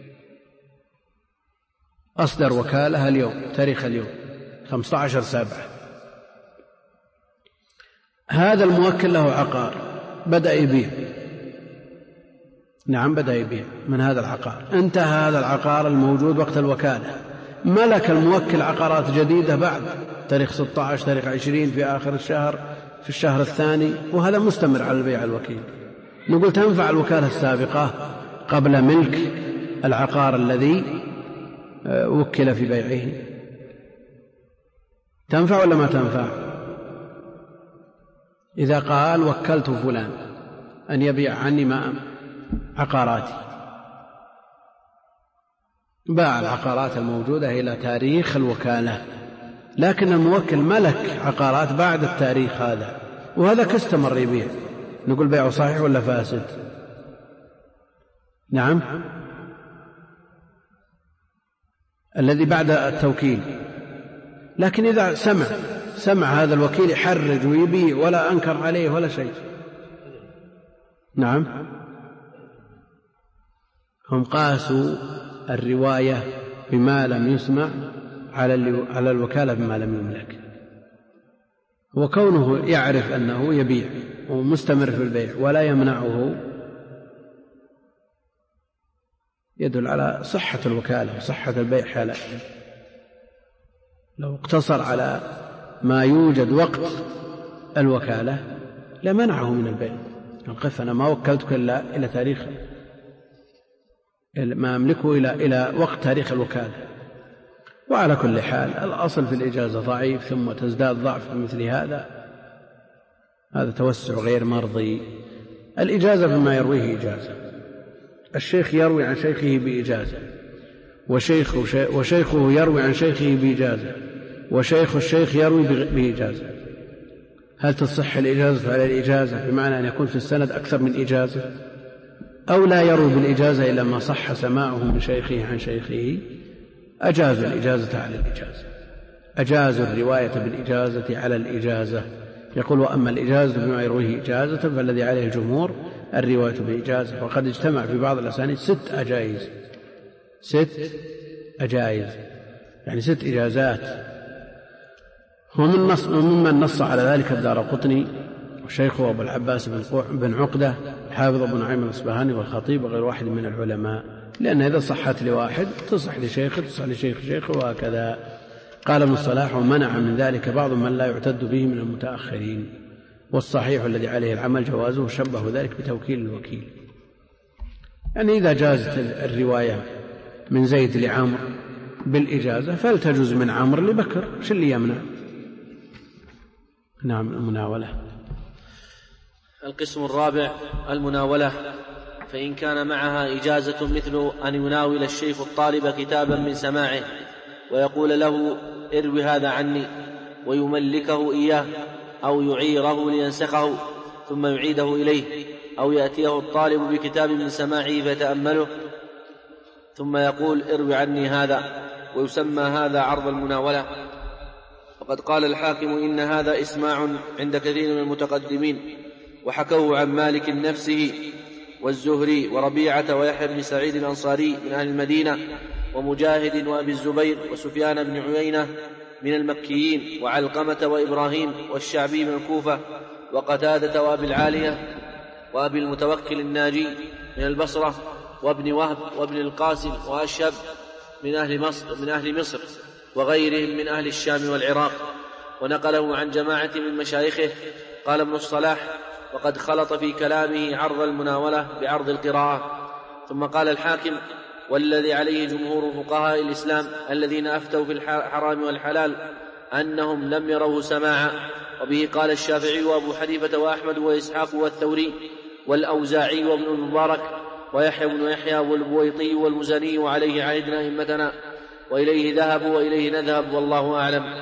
أصدر وكالة اليوم تاريخ اليوم خمسة عشر سبعة، هذا الموكل له عقار بدأ يبيع، نعم بدأ يبيع من هذا العقار، انتهى هذا العقار الموجود وقت الوكالة، ملك الموكل عقارات جديدة بعد تاريخ ستة عشر تاريخ عشرين في آخر الشهر في الشهر الثاني، وهذا مستمر على البيع الوكيل. نقول تنفع الوكالة السابقة قبل ملك العقار الذي وكل في بيعه؟ تنفع ولا ما تنفع؟ إذا قال وكلت فلان أن يبيع عني ما عقاراتي، باع العقارات الموجودة إلى تاريخ الوكالة، لكن الموكل ملك عقارات بعد التاريخ هذا، وهذا كاستمر يبيع، نقول بيعه صحيح ولا فاسد؟ نعم، الذي بعد التوكيل. لكن إذا سمع سمع هذا الوكيل يحرج ويبيع ولا أنكر عليه ولا شيء، نعم، هم قاسوا الرواية بما لم يسمع على الوكالة بما لم يملك. وكونه يعرف أنه يبيع ومستمر في البيع ولا يمنعه يدل على صحة الوكالة وصحة البيع حالا. لو اقتصر على ما يوجد وقت الوكالة لمنعه من البيع. القف أنا ما وكلتك إلا إلى تاريخ ما أملكه إلى إلى وقت تاريخ الوكالة. وعلى كل حال الأصل في الإجازة ضعيف، ثم تزداد ضعف بمثل هذا، هذا توسع غير مرضي. الإجازة بما يرويه إجازة، الشيخ يروي عن شيخه بإجازة، وشيخ وشيخه يروي عن شيخه بإجازة، وشيخ الشيخ يروي بإجازة. هل تصح الإجازة على الإجازة بمعنى أن يكون في السند أكثر من إجازة، أو لا يروي بالإجازة إلا ما صح سماعه من شيخه عن شيخه؟ أجازوا الإجازة على الإجازة، أجازوا الرواية بالإجازة على الإجازة. يقول وأما الإجازة بما يرويه إجازة فالذي عليه الجمهور الرواية بإجازة. وقد اجتمع في بعض الأسانيد ست أجائز، ست أجائز يعني ست إجازات. ومن نص وممن نص على ذلك الدارقطني وشيخه أبو العباس بن عقدة الحافظ ابن نعيم الأصبهاني والخطيب وغير واحد من العلماء، لأن إذا صحت لواحد تصح لشيخ تصح لشيخ شيخ وهكذا. قال ابن الصلاح ومنع من ذلك بعض من لا يعتد به من المتأخرين، والصحيح الذي عليه العمل جوازه، شبه ذلك بتوكيل الوكيل. يعني إذا جازت الرواية من زيد لعمر بالإجازة فلتجوز من عمر لبكر، شو اللي يمنع؟ نعم. المناولة. القسم الرابع المناولة، فإن كان معها إجازة مثل أن يناول الشيخ الطالب كتابا من سماعه ويقول له اروي هذا عني، ويملكه إياه أو يعيره لينسخه ثم يعيده إليه، أو يأتيه الطالب بكتاب من سماعه فيتأمله ثم يقول اروي عني هذا، ويسمى هذا عرض المناولة. وقد قال الحاكم إن هذا إسماع عند كثير من المتقدمين، وحكوه عن مالك نفسه والزهري وربيعة ويحيى بن سعيد الأنصاري من أهل المدينة، ومجاهد وأبي الزبير وسفيان بن عيينة من المكيين، وعلقمة وإبراهيم والشعبي من الكوفة، وقتادة وأبي العالية وأبي المتوكل الناجي من البصرة، وابن وهب وابن القاسم وأشهب من أهل مصر, من أهل مصر وغيرهم من أهل الشام والعراق. ونقله عن جماعة من مشايخه. قال ابن الصلاح وقد خلط في كلامه عرض المناولة بعرض القراءة. ثم قال الحاكم والذي عليه جمهور فقهاء الإسلام الذين أفتوا في الحرام والحلال أنهم لم يروه سماعا، وبه قال الشافعي وأبو حنيفة وأحمد وإسحاق والثوري والأوزاعي وابن المبارك ويحيى بن يحيى والبويطي والمزني، وعليه عهدنا أئمتنا وإليه ذهبوا وإليه نذهب والله أعلم.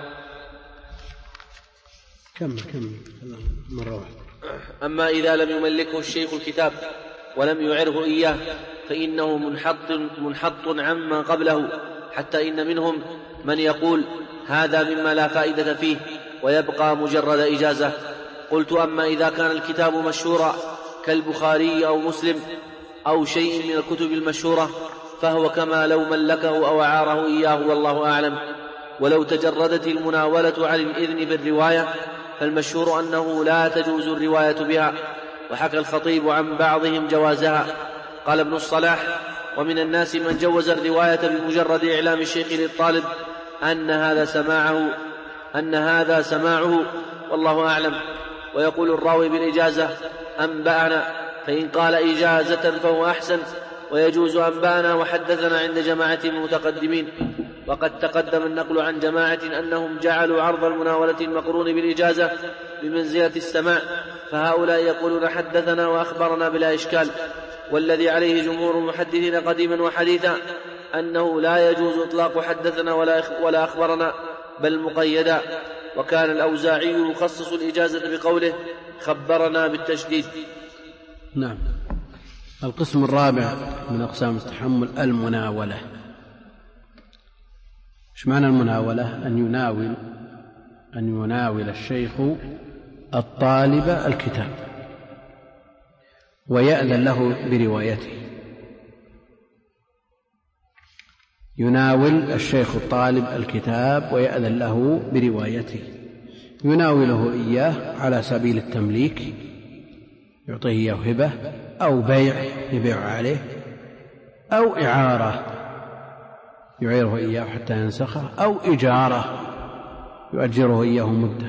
كم كم مرة واحدة. أما إذا لم يملكه الشيخ الكتاب ولم يعره إياه فإنه منحط, منحط عما قبله، حتى إن منهم من يقول هذا مما لا فائدة فيه ويبقى مجرد إجازة. قلت أما إذا كان الكتاب مشهورا كالبخاري أو مسلم أو شيء من الكتب المشهورة فهو كما لو ملكه أو أعاره إياه والله أعلم. ولو تجردت المناولة عن الإذن بالرواية فالمشهور أنه لا تجوز الرواية بها، وحكى الخطيب عن بعضهم جوازها. قال ابن الصلاح ومن الناس من جوز الرواية بمجرد إعلام الشيخ للطالب أن هذا سماعه أن هذا سماعه والله أعلم. ويقول الراوي بالإجازة أنبأنا، فإن قال إجازة فهو أحسن، ويجوز أنبأنا وحدثنا عند جماعة المتقدمين. وقد تقدم النقل عن جماعة أنهم جعلوا عرض المناولة المقرون بالإجازة بمنزلة السماع، فهؤلاء يقولون حدثنا وأخبرنا بلا إشكال. والذي عليه جمهور المحدثين قديما وحديثا أنه لا يجوز إطلاق حدثنا ولا أخبرنا بل مقيدا. وكان الأوزاعي يخصص الإجازة بقوله خبرنا بالتشديد. نعم. القسم الرابع من أقسام التحمل المناولة. ايش معنى المناولة؟ أن يناول أن يناول الشيخ الطالب الكتاب ويأذن له بروايته. يناول الشيخ الطالب الكتاب ويأذن له بروايته، يناوله إياه على سبيل التمليك، يعطيه إياه هبة أو بيع يبيع عليه، أو إعارة يعيره إياه حتى ينسخه، أو إجارة يؤجره إياه مدة،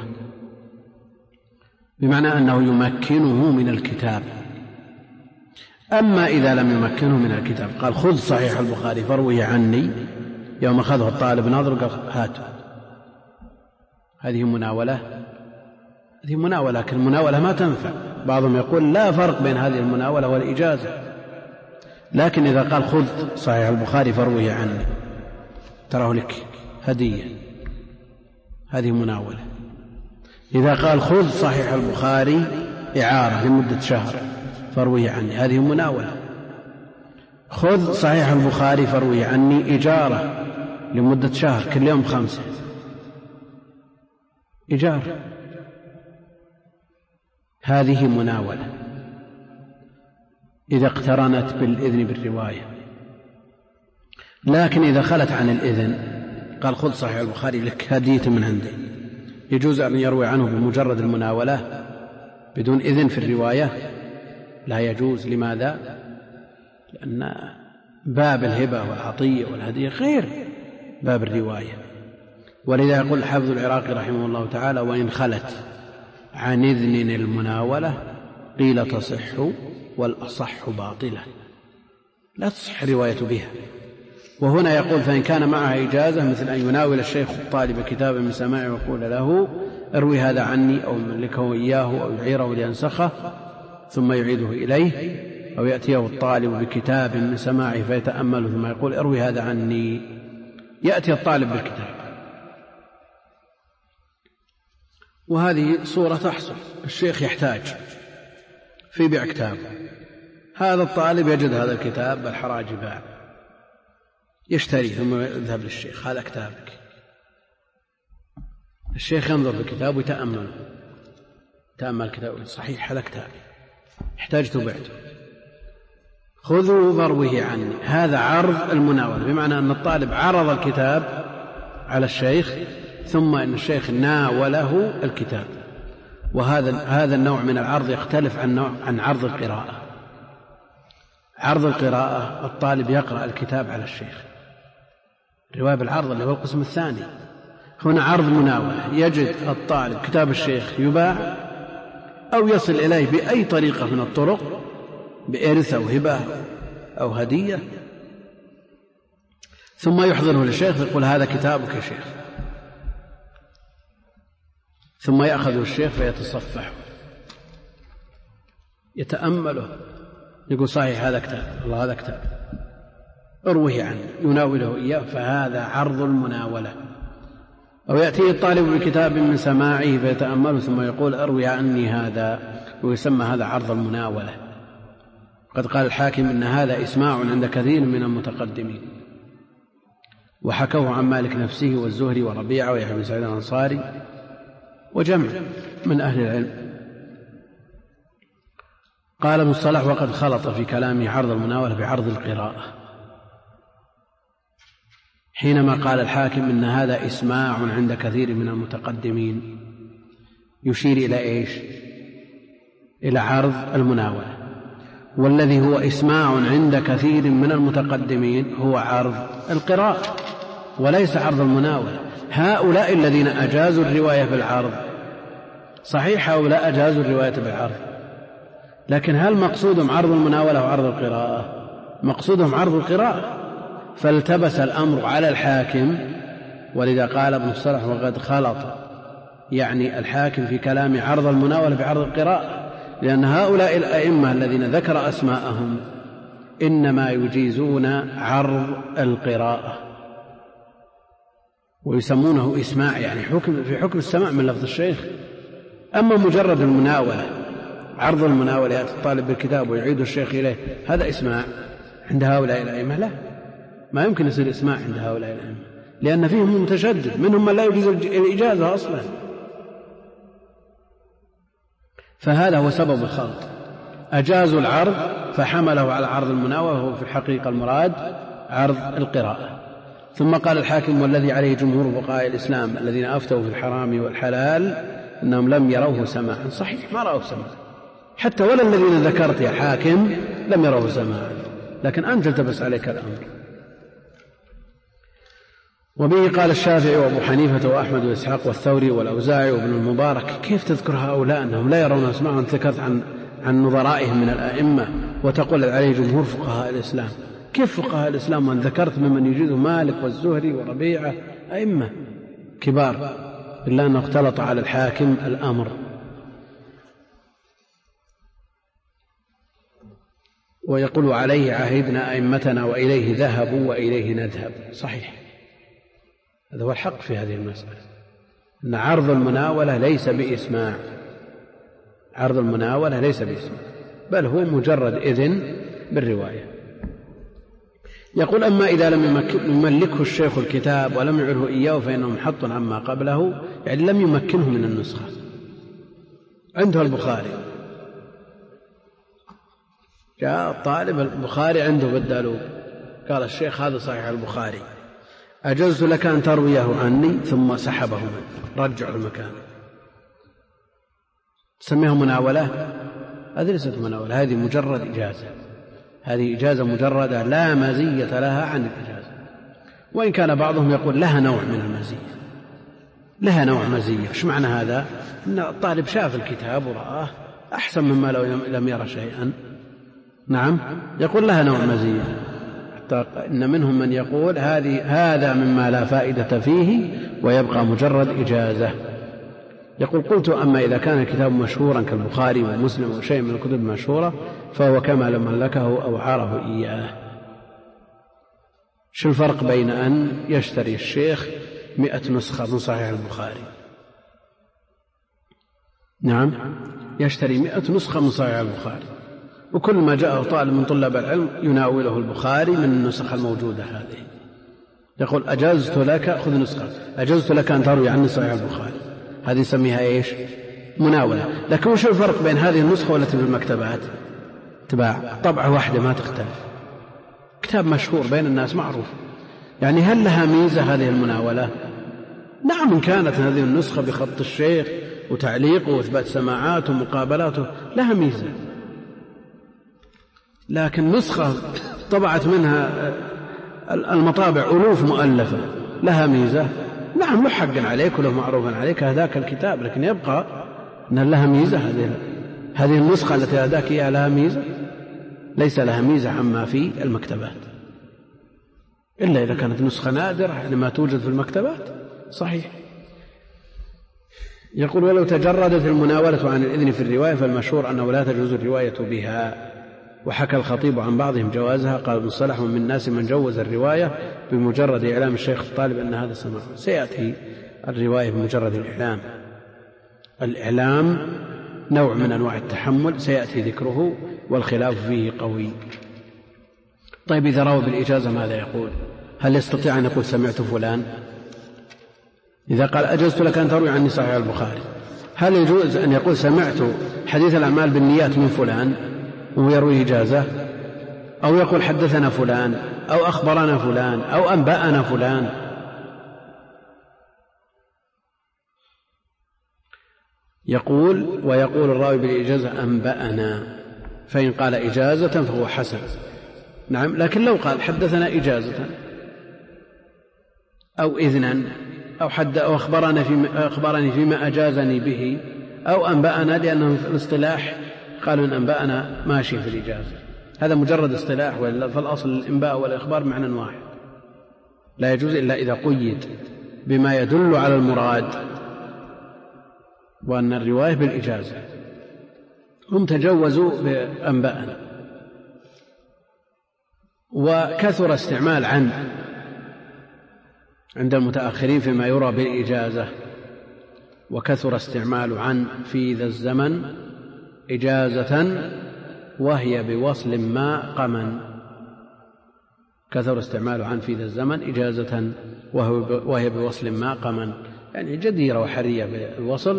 بمعنى أنه يمكنه من الكتاب. أما إذا لم يمكنه من الكتاب قال خذ صحيح البخاري فاروه عني، يوم أخذه الطالب ناظر قال هاته، هذه مناولة، هذه مناولة، لكن المناولة ما تنفع. بعضهم يقول لا فرق بين هذه المناولة والإجازة، لكن إذا قال خذ صحيح البخاري فاروه عني تراه لك هدية، هذه مناولة. إذا قال خذ صحيح البخاري إعارة لمدة شهر فاروه عني، هذه مناولة. خذ صحيح البخاري فاروه عني إجارة لمدة شهر كل يوم خمسة، إجارة، هذه مناولة إذا اقترنت بالإذن بالرواية. لكن إذا خلت عن الإذن قال خذ صحيح البخاري لك هدية من عندي، يجوز أن يروي عنه بمجرد المناولة بدون إذن في الرواية؟ لا يجوز. لماذا؟ لأن باب الهبة والعطية والهدية غير باب الرواية. ولذا يقول الحافظ العراقي رحمه الله تعالى وإن خلت عن إذن المناولة قيل تصح والأصح باطلة، لا تصح الرواية بها. وهنا يقول فإن كان معها إجازة مثل أن يناول الشيخ الطالب كتابا من سماعه ويقول له اروي هذا عني أو يملكه إياه أو يعيره لينسخه ثم يعيده إليه، أو يأتيه الطالب بكتاب من سماعه فيتأمل ثم يقول اروي هذا عني، يأتي الطالب بالكتاب، وهذه صورة تحصل. الشيخ يحتاج في بيع كتاب، هذا الطالب يجد هذا الكتاب بالحراج باع، يشتري ثم يذهب للشيخ هذا كتابك، الشيخ ينظر في الكتاب ويتأمل، تأمل كتاب صحيح هذا كتابي احتاجت بعته، خذوا فاروه عني. هذا عرض المناولة، بمعنى أن الطالب عرض الكتاب على الشيخ ثم أن الشيخ ناوله الكتاب. وهذا هذا النوع من العرض يختلف عن نوع عن عرض القراءة. عرض القراءة الطالب يقرأ الكتاب على الشيخ، رواية بالعرض اللي هو القسم الثاني. هنا عرض مناولة، يجد الطالب كتاب الشيخ يباع أو يصل إليه بأي طريقة من الطرق، بإرث أو هبة أو هدية، ثم يحضره للشيخ يقول هذا كتابك يا شيخ، ثم يأخذه الشيخ فيتصفحه يتأمله يقول صحيح هذا كتاب، الله هذا كتاب اروه عنه، يناوله إياه، فهذا عرض المناولة. أو يأتي الطالب بكتاب من سماعه فيتأمله ثم يقول اروي عني هذا، ويسمى هذا عرض المناولة. قد قال الحاكم إن هذا إسماع عند كثير من المتقدمين، وحكوه عن مالك نفسه والزهري وربيعة ويحيى بن سعيد الأنصاري وجمع من أهل العلم. قال ابن الصلاح وقد خلط في كلامه عرض المناولة بعرض القراءة، حينما قال الحاكم إن هذا إسماع عند كثير من المتقدمين، يشير إلى إيش؟ إلى عرض المناولة. والذي هو إسماع عند كثير من المتقدمين هو عرض القراءة وليس عرض المناولة. هؤلاء الذين أجازوا الرواية بالعرض صحيح، هؤلاء أجازوا الرواية بالعرض، لكن هل مقصودهم عرض المناولة وعرض القراءة؟ مقصودهم عرض القراءة، فالتبس الأمر على الحاكم. ولذا قال ابن الصلاح وقد خلط، يعني الحاكم في كلام عرض المناولة بعرض القراءة، لأن هؤلاء الأئمة الذين ذكر أسماءهم إنما يجيزون عرض القراءة ويسمونه إسماع، يعني حكم في حكم السماع من لفظ الشيخ. أما مجرد المناولة، عرض المناولة يأتي الطالب بالكتاب ويعيد الشيخ إليه، هذا إسماع عند هؤلاء الأئمة؟ لا، ما يمكن يصير إسماع عند هؤلاء الأئمة، لأن فيهم متشدد، منهم من لا يجوز الإجازة أصلا. فهذا هو سبب الخلط، أجازوا العرض فحمله على عرض المناولة، وهو في الحقيقة المراد عرض القراءة. ثم قال الحاكم: والذي عليه جمهور فقهاء الإسلام الذين أفتوا في الحرام والحلال أنهم لم يروه سماعا. صحيح، ما رأوه سماعا، حتى ولا الذين ذكرت يا حاكم لم يروه سماعا، لكن أنت التبس عليك الأمر. وبه قال الشافعي وأبو حنيفة وأحمد وإسحاق والثوري والأوزاعي وابن المبارك: كيف تذكر هؤلاء أنهم لا يرون سماعا؟ ذكرت عن عن نظرائهم من الأئمة وتقول عليه جمهور فقهاء الإسلام. كيف فقهاء الإسلام وأن ذكرت ممن يجيزه مالك والزهري وربيعة أئمة كبار، إلا أنه اختلط على الحاكم الأمر. ويقول: عليه عهدنا أئمتنا وإليه ذهبوا وإليه نذهب. صحيح، هذا هو الحق في هذه المسألة، أن عرض المناولة ليس بإسماع، عرض المناولة ليس بإسماع، بل هو مجرد إذن بالرواية. يقول: أما إذا لم يملكه الشيخ الكتاب ولم يعره إياه فإنه محط عما قبله، يعني لم يمكنه من النسخة. عنده البخاري، جاء الطالب البخاري عنده بالدالوب، قال الشيخ: هذا صحيح البخاري، أجزت لك أن ترويه عني، ثم سحبه منه، رجعه المكان. تسميه مناولة؟ هذه ليست مناولة، هذه مجرد إجازة، هذه إجازة مجردة لا مزية لها عن الإجازة، وإن كان بعضهم يقول لها نوع من المزية، لها نوع مزية. إيش معنى هذا؟ أن الطالب شاف الكتاب ورآه أحسن مما لو لم يرى شيئا. نعم، يقول لها نوع مزية، حتى إن منهم من يقول هذه هذا مما لا فائدة فيه ويبقى مجرد إجازة. يقول: قلت: أما إذا كان الكتاب مشهورا كالبخاري ومسلم وشيء من الكتب المشهورة فهو كما لو ملكه أو عاره إياه. شو الفرق بين أن يشتري الشيخ مئة نسخة من صحيح البخاري؟ نعم، يشتري مئة نسخة من صحيح البخاري، وكل ما جاءه طالب من طلاب العلم يناوله البخاري من النسخ الموجودة هذه. يقول: أجزت لك، خذ نسخة، أجزت لك أن تروي عني صحيح البخاري. هذه يسميها إيش؟ مناولة. لكن وش الفرق بين هذه النسخة والتي في المكتبات؟ تباع طبعة واحدة ما تختلف، كتاب مشهور بين الناس معروف، يعني هل لها ميزة هذه المناولة؟ نعم، إن كانت هذه النسخة بخط الشيخ وتعليقه وإثبات سماعاته ومقابلاته لها ميزة، لكن نسخة طبعت منها المطابع ألوف مؤلفة لها ميزة؟ نعم، له حق عليك وله معروف عليك هذاك الكتاب، لكن يبقى أن لها ميزة. هذه هذه النسخة التي هداك إياها لها ميزة؟ ليس لها ميزة عما في المكتبات، إلا إذا كانت نسخة نادرة يعني ما توجد في المكتبات. صحيح. يقول: ولو تجردت المناولة عن الإذن في الرواية فالمشهور أنه لا تجوز الرواية بها. وحكى الخطيب عن بعضهم جوازها، قال ابن صلاح: من الناس من جوز الرواية بمجرد إعلام الشيخ الطالب أن هذا سماع. سيأتي الرواية بمجرد الإعلام، الإعلام نوع من أنواع التحمل سيأتي ذكره والخلاف فيه قوي. طيب، إذا روى بالإجازة ماذا يقول؟ هل يستطيع أن يقول سمعت فلان؟ إذا قال: أجزت لك أن تروي عني صحيح البخاري، هل يجوز أن يقول سمعت حديث الأعمال بالنيات من فلان ويروي إجازة، أو يقول حدثنا فلان أو أخبرنا فلان أو أنبأنا فلان؟ يقول: ويقول الراوي بالإجازة أنبأنا، فإن قال إجازة فهو حسن. نعم، لكن لو قال حدثنا إجازة أو إذنا أو حد أو أخبرنا فيما أخبرني فيما أجازني به أو أنبأنا، لأنه في الاصطلاح قالوا إن أنبأنا ماشي في الإجازة، هذا مجرد اصطلاح، فالأصل الإنباء والإخبار معنى واحد، لا يجوز إلا إذا قيد بما يدل على المراد، وأن الرواية بالإجازة. هم تجوزوا بأنبأنا، وكثر استعمال عن عند المتأخرين فيما يرى بالإجازة، وكثر استعمال عن في ذا الزمن إجازة وهي بوصل ما قمن، كثر استعمال عن في ذا الزمن إجازة وهي بوصل ما قمن، يعني جديرة وحرية بالوصل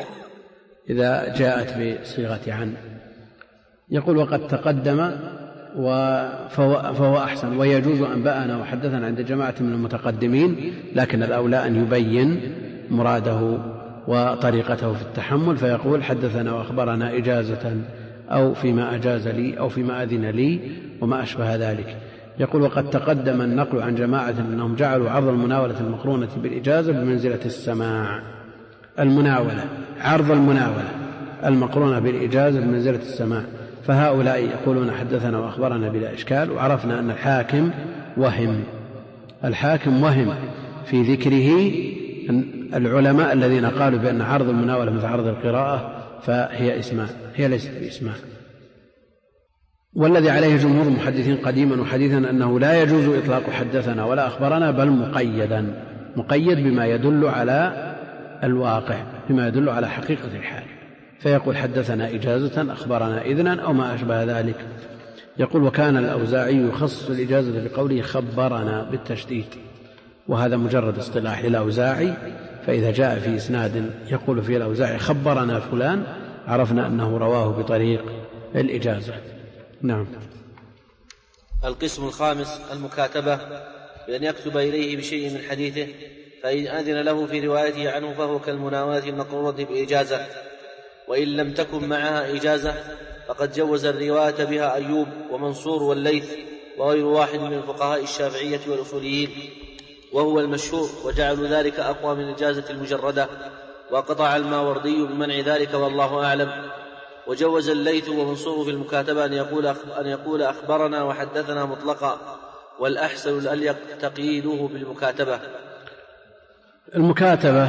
إذا جاءت بصيغة عن. يقول: وقد تقدم فهو, فهو أحسن. ويجوز أنبأنا وحدثنا عند جماعة من المتقدمين، لكن الأولى أن يبين مراده وطريقته في التحمل، فيقول حدثنا وأخبرنا إجازة أو فيما أجاز لي أو فيما أذن لي وما أشبه ذلك. يقول وقد تقدم النقل عن جماعة أنهم جعلوا عرض المناولة المقرونة بالإجازة بمنزلة السماع. المناولة عرض المناولة المقرونة بالإجازة بمنزلة السماع، فهؤلاء يقولون حدثنا وأخبرنا بلا إشكال. وعرفنا أن الحاكم وهم الحاكم وهم في ذكره العلماء الذين قالوا بأن عرض المناولة مثل عرض القراءة فهي إسماع، هي ليست بإسماع. والذي عليه جمهور المحدثين قديما وحديثا أنه لا يجوز إطلاق حدثنا ولا أخبرنا، بل مقيدا مقيد بما يدل على الواقع، بما يدل على حقيقة الحال، فيقول حدثنا إجازة أخبرنا إذنا أو ما أشبه ذلك. يقول وكان الأوزاعي يخصص الإجازة بقوله خبرنا بالتشديد، وهذا مجرد اصطلاح للأوزاعي، فإذا جاء في إسناد يقول فيه الأوزاعي خبرنا فلان عرفنا أنه رواه بطريق الإجازة. نعم. القسم الخامس المكاتبة، بأن يكتب إليه بشيء من حديثه، فإن أذن له في روايته عنه فهو كالمناولة المقرونة بإجازة، وإن لم تكن معها إجازة فقد جوز الرواية بها أيوب ومنصور والليث وغير واحد من الفقهاء الشافعية والأصوليين، وهو المشهور، وجعلوا ذلك أقوى من الإجازة المجردة، وقطع الماوردي بمنع ذلك والله أعلم. وجوز الليث ومنصور في المكاتبة أن يقول, أن يقول أخبرنا وحدثنا مطلقا، والأحسن الأليق تقييده بالمكاتبة. المكاتبة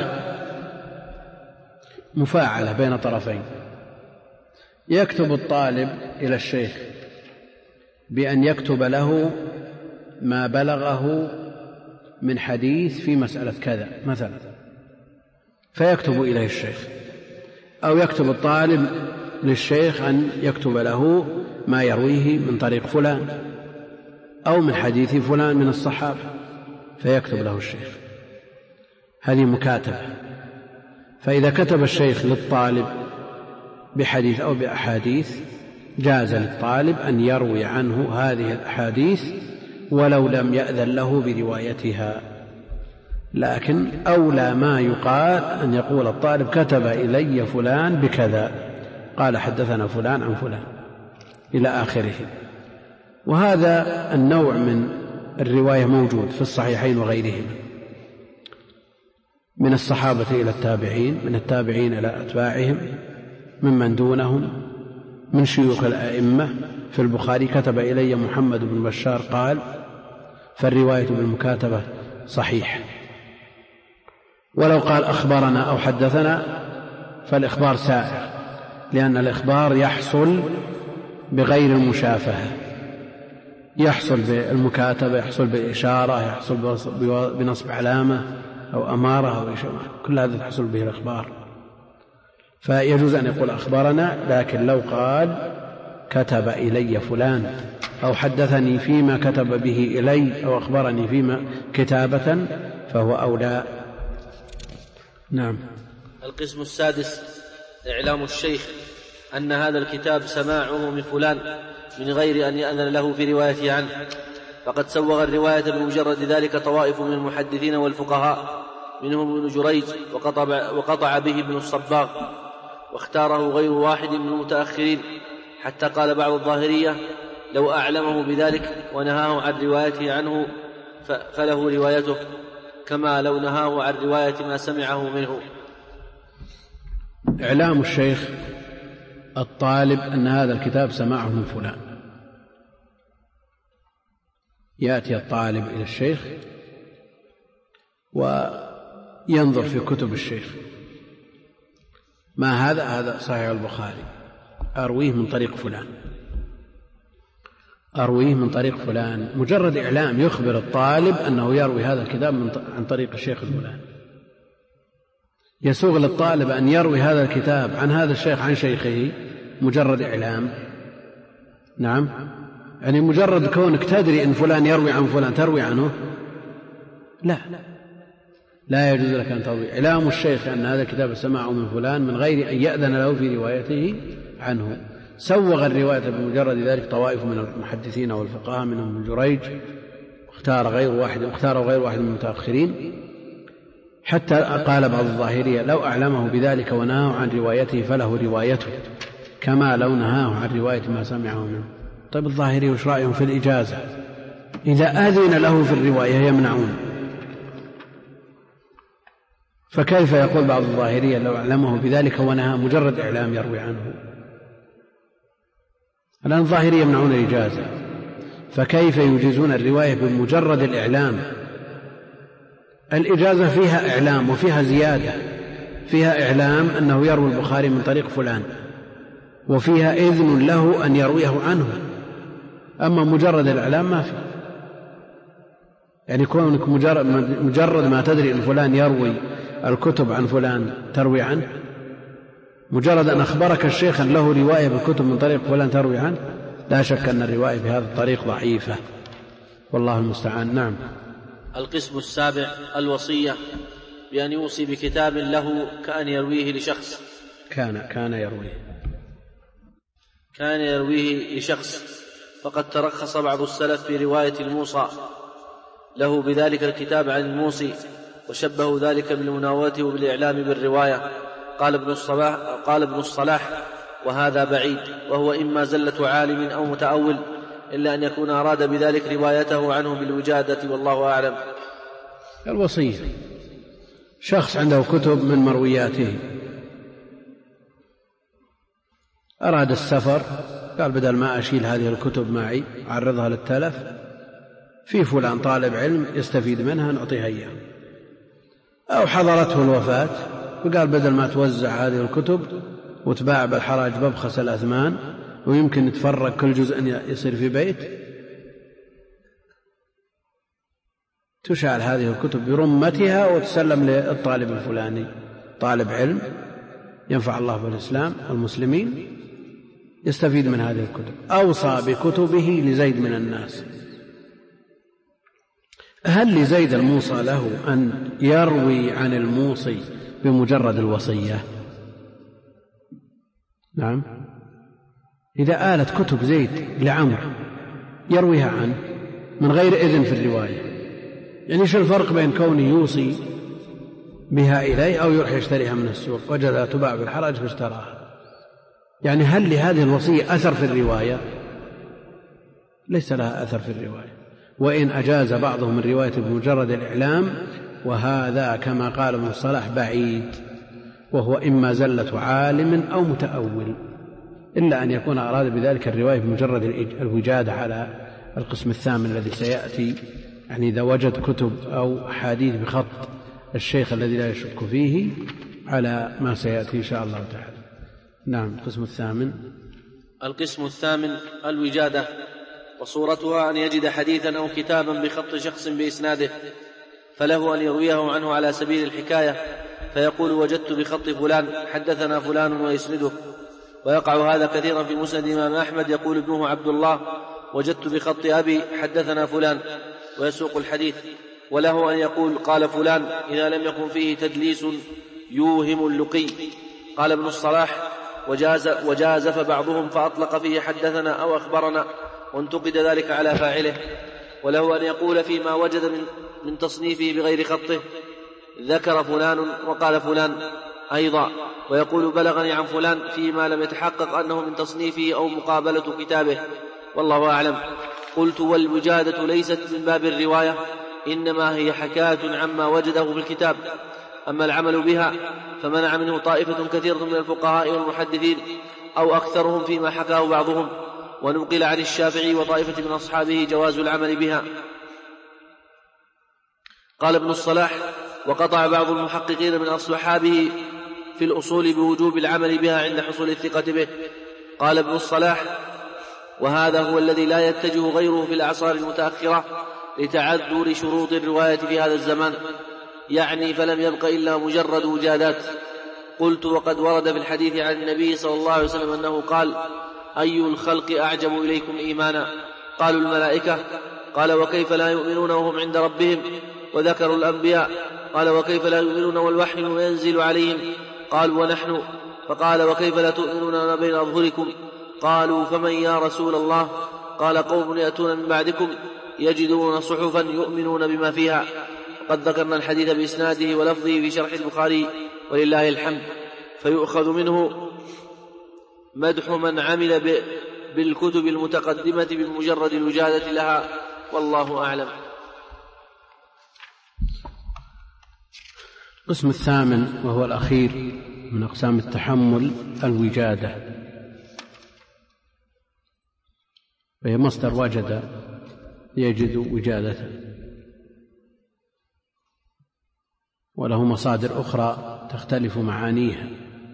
مفاعلة بين طرفين، يكتب الطالب إلى الشيخ بأن يكتب له ما بلغه من حديث في مسألة كذا مثلا، فيكتب إليه الشيخ، أو يكتب الطالب للشيخ أن يكتب له ما يرويه من طريق فلان أو من حديث فلان من الصحابة فيكتب له الشيخ. هذه مكاتبة. فإذا كتب الشيخ للطالب بحديث أو بأحاديث جاز للطالب أن يروي عنه هذه الأحاديث ولو لم يأذن له بروايتها، لكن أولى ما يقال أن يقول الطالب كتب إلي فلان بكذا، قال حدثنا فلان عن فلان إلى آخره. وهذا النوع من الرواية موجود في الصحيحين وغيرهما، من الصحابة إلى التابعين، من التابعين إلى أتباعهم، ممن دونهم، من شيوخ الأئمة. في البخاري كتب إلي محمد بن بشار قال، فالرواية بالمكاتبة صحيح. ولو قال أخبرنا أو حدثنا فالإخبار سائغ، لأن الإخبار يحصل بغير المشافهة، يحصل بالمكاتبة، يحصل بالإشارة، يحصل بنصب علامة أو أمارة أو إشارة، كل هذا تحصل به الإخبار. فيجوز أن يقول أخبرنا، لكن لو قال كتب إلي فلان أو حدثني فيما كتب به إلي أو أخبرني فيما كتابة فهو أولى. نعم. القسم السادس إعلام الشيخ أن هذا الكتاب سماعه من فلان من غير أن يأذن له في روايته عنه، فقد سوغ الرواية بمجرد ذلك طوائف من المحدثين والفقهاء، منهم ابن جريج وقطع, وقطع به ابن الصباغ، واختاره غير واحد من المتأخرين، حتى قال بعض الظاهرية لو أعلمه بذلك ونهاه عن روايته عنه فله روايته، كما لو نهاه عن رواية ما سمعه منه. إعلام الشيخ الطالب أن هذا الكتاب سمعه من فلان، يأتي الطالب إلى الشيخ وينظر في كتب الشيخ، ما هذا؟ هذا صحيح البخاري، أرويه من طريق فلان، أرويه من طريق فلان. مجرد إعلام يخبر الطالب أنه يروي هذا الكتاب عن طريق الشيخ الفلان. يسوغ للطالب أن يروي هذا الكتاب عن هذا الشيخ عن شيخه مجرد إعلام. نعم، يعني مجرد كونك تدري أن فلان يروي عن فلان تروي عنه، لا لا يجوز لك أن تروي. إعلام الشيخ أن هذا الكتاب سمعه من فلان من غير أن يأذن له في روايته عنه، سوغ الرواية بمجرد ذلك طوائف من المحدثين والفقهاء منهم ابن جريج، واختار غير واحد واختار غير واحد من المتأخرين، حتى قال بعض الظاهرية لو أعلمه بذلك ونهاه عن روايته فله روايته كما لو نهاه عن رواية ما سمعه منه. طيب الظاهري وش رأيهم في الإجازة؟ إذا أذن له في الرواية يمنعون، فكيف يقول بعض الظاهرية لو أعلمه بذلك ونهاه مجرد إعلام يروي عنه؟ الآن الظاهرية يمنعون الإجازة، فكيف يجيزون الرواية بمجرد الإعلام؟ الإجازة فيها إعلام وفيها زيادة، فيها إعلام أنه يروي البخاري من طريق فلان، وفيها إذن له أن يرويه عنه. أما مجرد الإعلام ما فيه، يعني كونك مجرد, مجرد ما تدري أن فلان يروي الكتب عن فلان تروي عنه، مجرد أن أخبرك الشيخ أن له رواية بالكتب من طريق فلان تروي عنه، لا شك أن الرواية بهذا الطريق ضعيفة، والله المستعان. نعم. القسم السابع الوصية، بأن يوصي بكتاب له كأن يرويه لشخص كان كان يرويه كان يرويه لشخص فقد ترخص بعض السلف في رواية الموصى له بذلك الكتاب عن الموصي، وشبهوا ذلك بالمناولة وبالإعلام بالرواية. قال ابن الصلاح, قال ابن الصلاح وهذا بعيد، وهو إما زلة عالم أو متأول، إلا أن يكون أراد بذلك روايته عنه بالوجادة، والله أعلم. الوصية شخص عنده كتب من مروياته، أراد السفر، قال بدل ما أشيل هذه الكتب معي أعرضها للتلف، في فلان طالب علم يستفيد منها نعطيها إياه. أو حضرته الوفاة وقال بدل ما توزع هذه الكتب وتباع بالحراج ببخس الأثمان ويمكن يتفرق كل جزء يصير في بيت، تشعل هذه الكتب برمتها وتسلم للطالب الفلاني، طالب علم ينفع الله بالإسلام والمسلمين يستفيد من هذه الكتب. أوصى بكتبه لزيد من الناس، هل لزيد الموصى له أن يروي عن الموصي بمجرد الوصية؟ نعم. إذا آلت كتب زيد لعمر يرويها عنه من غير إذن في الرواية، يعني شو الفرق بين كونه يوصي بها إليه أو يروح يشتريها من السوق وجدها تباع بالحرج فاشتراها؟ يعني هل لهذه الوصية أثر في الرواية؟ ليس لها أثر في الرواية، وإن أجاز بعضهم من رواية بمجرد الإعلام، وهذا كما قال ابن الصلاح بعيد، وهو إما زلة عالم أو متأول، إلا أن يكون أراد بذلك الرواية بمجرد الوجادة على القسم الثامن الذي سيأتي، يعني إذا وجد كتب أو أحاديث بخط الشيخ الذي لا يشك فيه على ما سيأتي إن شاء الله تعالى. نعم. القسم الثامن القسم الثامن الوجادة، وصورتها أن يجد حديثا أو كتابا بخط شخص بإسناده، فله أن يرويه عنه على سبيل الحكاية، فيقول وجدت بخط فلان حدثنا فلان ويسنده. ويقع هذا كثيرا في مسند الإمام أحمد، يقول ابنه عبد الله وجدت بخط أبي حدثنا فلان ويسوق الحديث. وله أن يقول قال فلان إذا لم يكن فيه تدليس يوهم اللقي. قال ابن الصلاح وجاز وجازف بعضهم فأطلق فيه حدثنا أو أخبرنا، وانتقد ذلك على فاعله. وله أن يقول فيما وجد من, من تصنيفه بغير خطه ذكر فلان وقال فلان أيضا، ويقول بلغني عن فلان فيما لم يتحقق أنه من تصنيفه أو مقابلة كتابه، والله أعلم. قلت والوجادة ليست من باب الرواية، إنما هي حكاية عما وجده في الكتاب. أما العمل بها فمنع منه طائفة كثيرة من الفقهاء والمحدثين أو أكثرهم فيما حكاه بعضهم، ونقل عن الشافعي وطائفة من أصحابه جواز العمل بها. قال ابن الصلاح وقطع بعض المحققين من أصحابه في الأصول بوجوب العمل بها عند حصول الثقة به. قال ابن الصلاح وهذا هو الذي لا يتجه غيره في الأعصار المتأخرة لتعذر شروط الرواية في هذا الزمان، يعني فلم يبق إلا مجرد وجادات. قلت وقد ورد في الحديث عن النبي صلى الله عليه وسلم أنه قال أي الخلق أعجب إليكم إيمانا؟ قالوا الملائكة. قال وكيف لا يؤمنون وهم عند ربهم؟ وذكروا الأنبياء. قال وكيف لا يؤمنون والوحي ينزل عليهم؟ قال ونحن. فقال وكيف لا تؤمنون ما بين أظهركم؟ قالوا فمن يا رسول الله؟ قال قوم يأتون من بعدكم يجدون صحفا يؤمنون بما فيها. وقد ذكرنا الحديث بإسناده ولفظه في شرح البخاري ولله الحمد. فيؤخذ منه مدح من عمل بالكتب المتقدمة بمجرد الوجادة لها، والله أعلم. القسم الثامن وهو الأخير من أقسام التحمل الوجادة، وهي مصدر وجد يجد وجادة، وله مصادر أخرى تختلف معانيها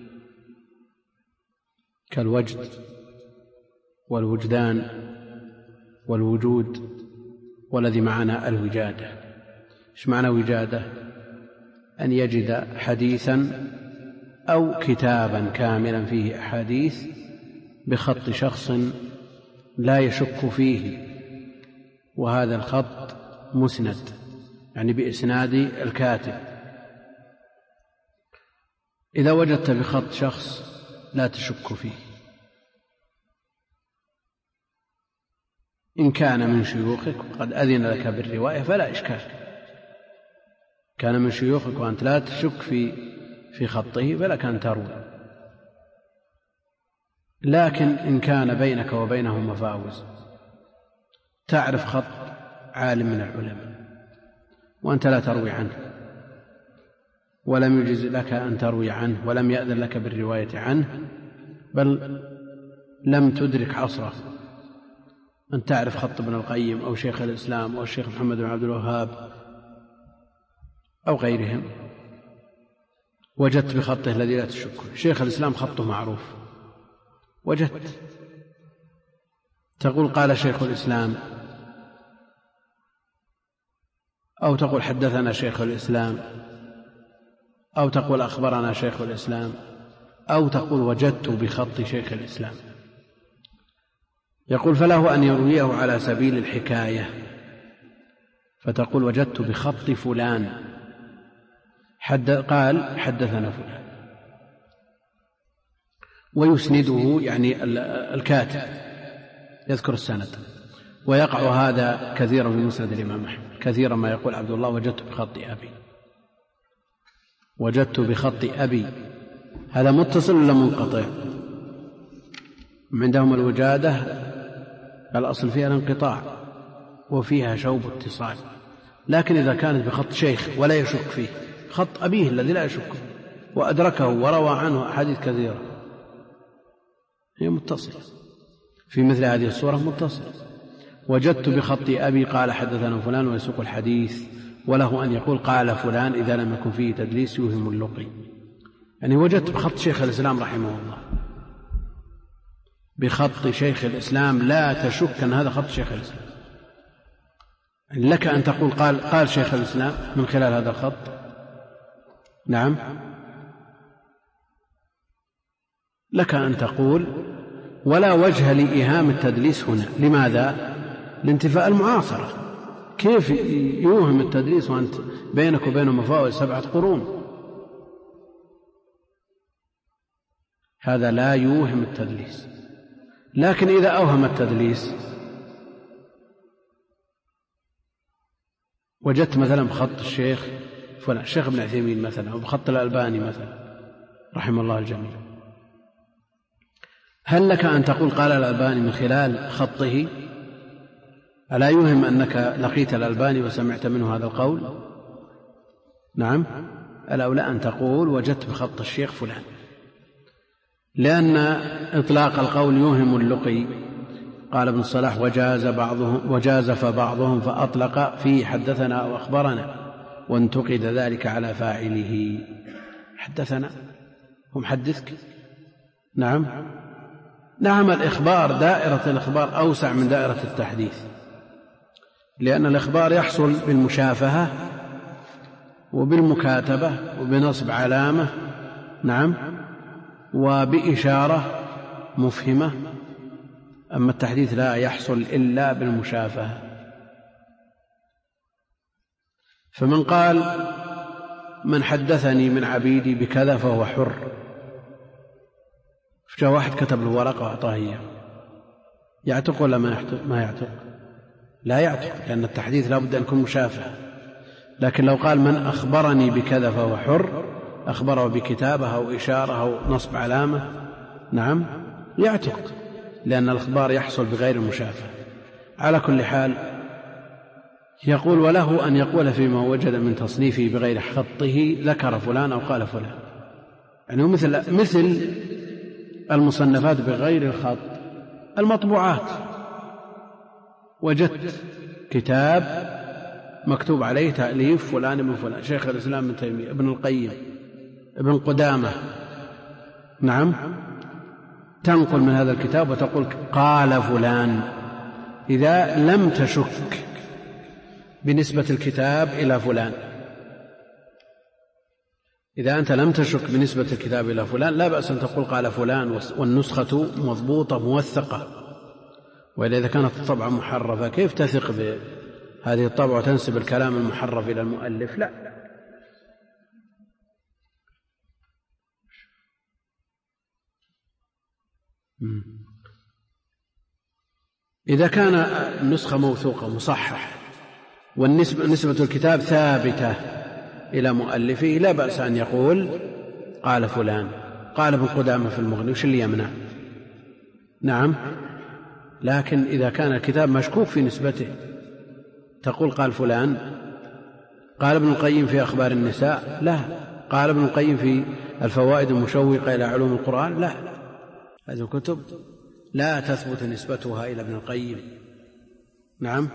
كالوجد والوجدان والوجود، والذي معنا الوجادة. إيش معنى وجادة؟ أن يجد حديثا أو كتابا كاملا فيه أحاديث بخط شخص لا يشك فيه، وهذا الخط مسند يعني بإسناد الكاتب. إذا وجدت بخط شخص لا تشك فيه، إن كان من شيوخك وقد أذن لك بالرواية فلا إشكال، كان من شيوخك وأنت لا تشك في في خطه فلك أن تروي. لكن إن كان بينك وبينه مفاوز، تعرف خط عالم من العلماء وأنت لا تروي عنه، ولم يجز لك أن تروي عنه، ولم يأذن لك بالرواية عنه، بل لم تدرك عصره، أن تعرف خط ابن القيم أو شيخ الإسلام أو الشيخ محمد بن عبد الوهاب أو غيرهم، وجدت بخطه الذي لا تشك فيه. شيخ الإسلام خطه معروف، وجدت تقول قال شيخ الإسلام، أو تقول حدثنا شيخ الإسلام، أو تقول أخبرنا شيخ الإسلام، أو تقول وجدت بخط شيخ الإسلام. يقول فله أن يرويه على سبيل الحكاية، فتقول وجدت بخط فلان حد قال حدثنا فلان، ويسنده يعني الكاتب يذكر السند. ويقع هذا كثيرا في مسند الإمام أحمد، كثيرا ما يقول عبد الله وجدت بخط أبي، وجدت بخط أبي، هذا متصل ولا منقطع؟ عندهم الوجادة الأصل فيها الانقطاع وفيها شوب اتصال، لكن إذا كانت بخط شيخ ولا يشك فيه، خط أبيه الذي لا يشك وأدركه وروى عنه أحاديث كثيرة، هي متصلة في مثل هذه الصورة متصلة. وجدت بخط أبي قال حدثنا فلان ويسوق الحديث، وله أن يقول قال فلان إذا لم يكن فيه تدليس يوهم اللقي، يعني وجدت بخط شيخ الإسلام رحمه الله، بخط شيخ الإسلام لا تشك أن هذا خط شيخ الإسلام، لك أن تقول قال, قال شيخ الإسلام من خلال هذا الخط. نعم، لك أن تقول، ولا وجه لإيهام التدليس هنا. لماذا؟ لانتفاء المعاصرة. كيف يوهم التدليس وأنت بينك وبينه مفاوز سبعة قرون؟ هذا لا يوهم التدليس. لكن إذا أوهم التدليس، وجدت مثلا بخط الشيخ فلان، الشيخ ابن عثيمين مثلا، أو بخط الألباني مثلا رحمه الله الجميع، هل لك أن تقول قال الألباني من خلال خطه؟ ألا يوهم أنك لقيت الألباني وسمعت منه هذا القول؟ نعم، الأولى أن تقول وجدت بخط الشيخ فلان، لأن إطلاق القول يوهم اللقي. قال ابن الصلاح وجاز بعضهم وجازف بعضهم فأطلق فيه حدثنا أو أخبرنا، وانتقد ذلك على فاعله. حدثنا هم حدثك؟ نعم نعم الإخبار، دائرة الإخبار أوسع من دائرة التحديث، لأن الإخبار يحصل بالمشافهة وبالمكاتبة وبنصب علامة، نعم، وبإشارة مفهمة. أما التحديث لا يحصل إلا بالمشافهة. فمن قال من حدثني من عبيدي بكذا فهو حر، فجاء واحد كتب له ورقة وأعطاه إياه يعتق ولا ما يعتق؟ ما يعتق، لا يعتق، لأن التحديث لا بد أن يكون مشافهة. لكن لو قال من أخبرني بكذا فهو حر، أخبره بكتابة أو إشارة أو نصب علامة، نعم يعتق، لأن الإخبار يحصل بغير المشافهة. على كل حال يقول وله أن يقول فيما وجد من تصنيفه بغير خطه ذكر فلان أو قال فلان، يعني مثل مثل المصنفات بغير الخط المطبوعات. وجدت كتاب مكتوب عليه تأليف فلان ابن فلان، شيخ الإسلام ابن تيمية، ابن القيم، ابن قدامة، نعم، تنقل من هذا الكتاب وتقول قال فلان، إذا لم تشك بنسبة الكتاب إلى فلان، إذا أنت لم تشك بنسبة الكتاب إلى فلان لا بأس أن تقول قال فلان والنسخة مضبوطة موثقة. وإذا كانت الطبعة محرفة كيف تثق بهذه الطبعة وتنسب الكلام المحرف إلى المؤلف؟ لا. إذا كان النسخة موثوقة مصحح ونسبة الكتاب ثابتة إلى مؤلفه لا بأس أن يقول قال فلان. قال ابن قدامة في المغني، وش اللي يمنع؟ نعم، لكن إذا كان الكتاب مشكوك في نسبته تقول قال فلان. قال ابن القيم في أخبار النساء، لا. قال ابن القيم في الفوائد المشوقة إلى علوم القرآن، لا. هذه الكتب لا تثبت نسبتها إلى ابن القيم. نعم،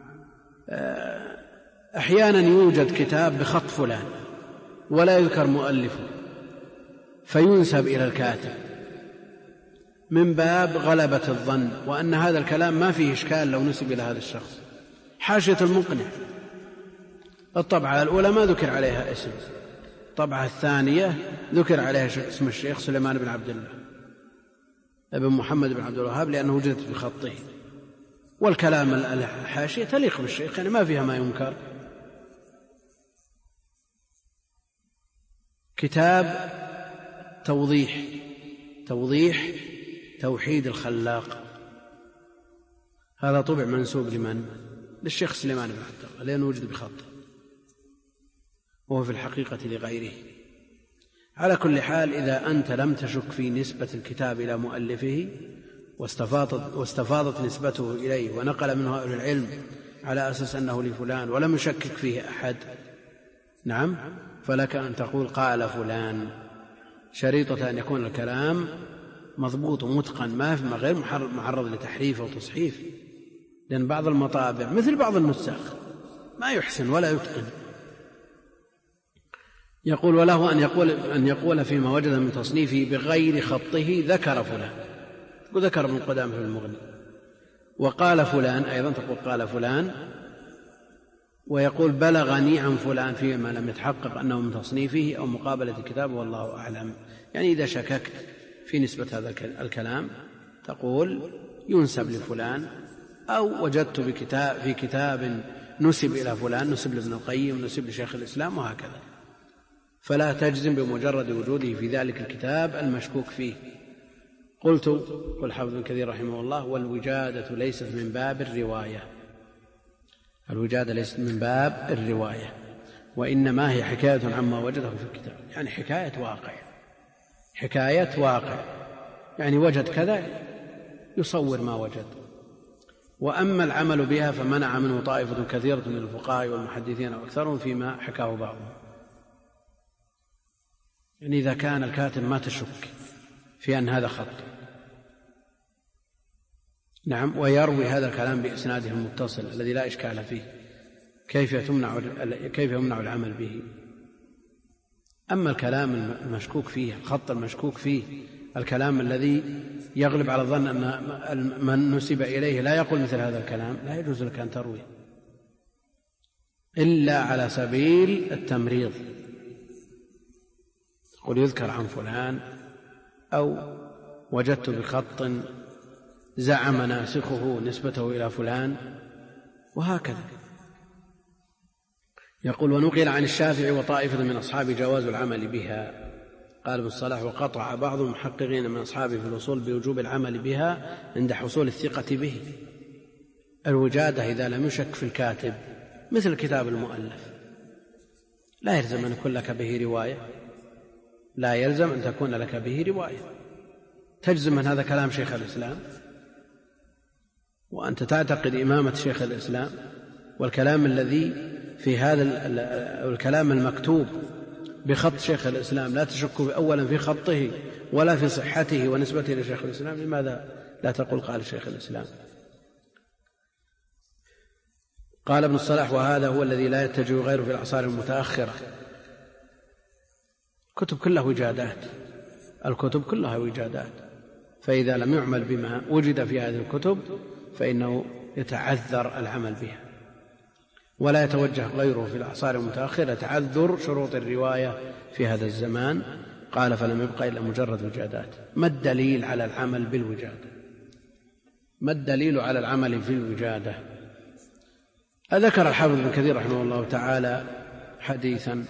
أحيانا يوجد كتاب بخط فلان ولا يذكر مؤلفه فينسب إلى الكاتب من باب غلبة الظن وأن هذا الكلام ما فيه إشكال لو نسب إلى هذا الشخص. حاشية المقنع الطبعة الأولى ما ذكر عليها اسم، الطبعة الثانية ذكر عليها اسم الشيخ سليمان بن عبد الله ابن محمد بن عبد الوهاب لأنه وجدت بخطه، والكلام الحاشية تليق بالشيخ، يعني ما فيها ما ينكر. كتاب توضيح توضيح توحيد الخلاق، هذا طبع منسوب لمن؟ للشيخ سليمان بن عبد الله لأنه وجد بخطه، وهو في الحقيقة لغيره. على كل حال إذا أنت لم تشك في نسبة الكتاب إلى مؤلفه واستفاضت, واستفاضت نسبته إليه ونقل منه أهل العلم على أساس أنه لفلان ولم يشكك فيه أحد، نعم، فلك أن تقول قال فلان، شريطة أن يكون الكلام مضبوط ومتقن، ما في غير معرض لتحريف أو تصحيف، لأن بعض المطابع مثل بعض النساخ ما يحسن ولا يتقن. يقول وله أن يقول, أن يقول فيما وجد من تصنيفه بغير خطه ذكر فلان، وذكر ابن قدامة في المغني، وقال فلان أيضا تقول قال فلان، ويقول بلغني عن فلان فيما لم يتحقق أنه من تصنيفه أو مقابلة الكتاب والله أعلم. يعني إذا شككت في نسبة هذا الكلام تقول ينسب لفلان، أو وجدت بكتاب في كتاب نسب إلى فلان، نسب لابن القيم، نسب لشيخ الإسلام، وهكذا، فلا تجزم بمجرد وجوده في ذلك الكتاب المشكوك فيه. قلت والحافظ ابن كثير رحمه الله والوجادة ليست من باب الرواية، الوجادة ليست من باب الرواية، وإنما هي حكاية عما وجده في الكتاب، يعني حكاية واقع، حكاية واقع، يعني وجد كذا يصور ما وجد. وأما العمل بها فمنع منه طائفة كثيرة من الفقهاء والمحدثين وأكثرهم فيما حكاه بعضهم. يعني إذا كان الكاتب ما تشك في أن هذا خط، نعم، ويروي هذا الكلام بإسناده المتصل الذي لا إشكال فيه، كيف تمنع كيف يمنع العمل به؟ أما الكلام المشكوك فيه، الخط المشكوك فيه، الكلام الذي يغلب على الظن أن من نسب إليه لا يقول مثل هذا الكلام، لا يجوز لك أن تروي إلا على سبيل التمريض، قل يذكر عن فلان، أو وجدت بخط زعم ناسخه نسبته إلى فلان، وهكذا. يقول ونقل عن الشافعي وطائفة من أصحاب جواز العمل بها، قال ابن الصلاح: وقطع بعض المحققين من أصحابه في الأصول بوجوب العمل بها عند حصول الثقة به. الوجادة إذا لم يشك في الكاتب مثل كتاب المؤلف لا يلزم أن يكون لك به رواية، لا يلزم أن تكون لك به رواية. تجزم أن هذا كلام شيخ الإسلام وأنت تعتقد إمامة شيخ الإسلام، والكلام الذي في هذا الكلام المكتوب بخط شيخ الإسلام لا تشك أولا في خطه ولا في صحته ونسبته لشيخ الإسلام، لماذا لا تقول قال شيخ الإسلام؟ قال ابن الصلاح: وهذا هو الذي لا يتجه غيره في الأعصار المتأخرة. الكتب كلها وجادات، الكتب كلها وجادات، فإذا لم يعمل بما وجد في هذه الكتب فإنه يتعذر العمل بها، ولا يتوجه غيره في الأعصار المتأخرة تعذر شروط الرواية في هذا الزمان. قال: فلم يبقى إلا مجرد وجادات. ما الدليل على العمل بالوجادة؟ ما الدليل على العمل في الوجادة؟ أذكر الحافظ ابن كثير رحمه الله تعالى حديثا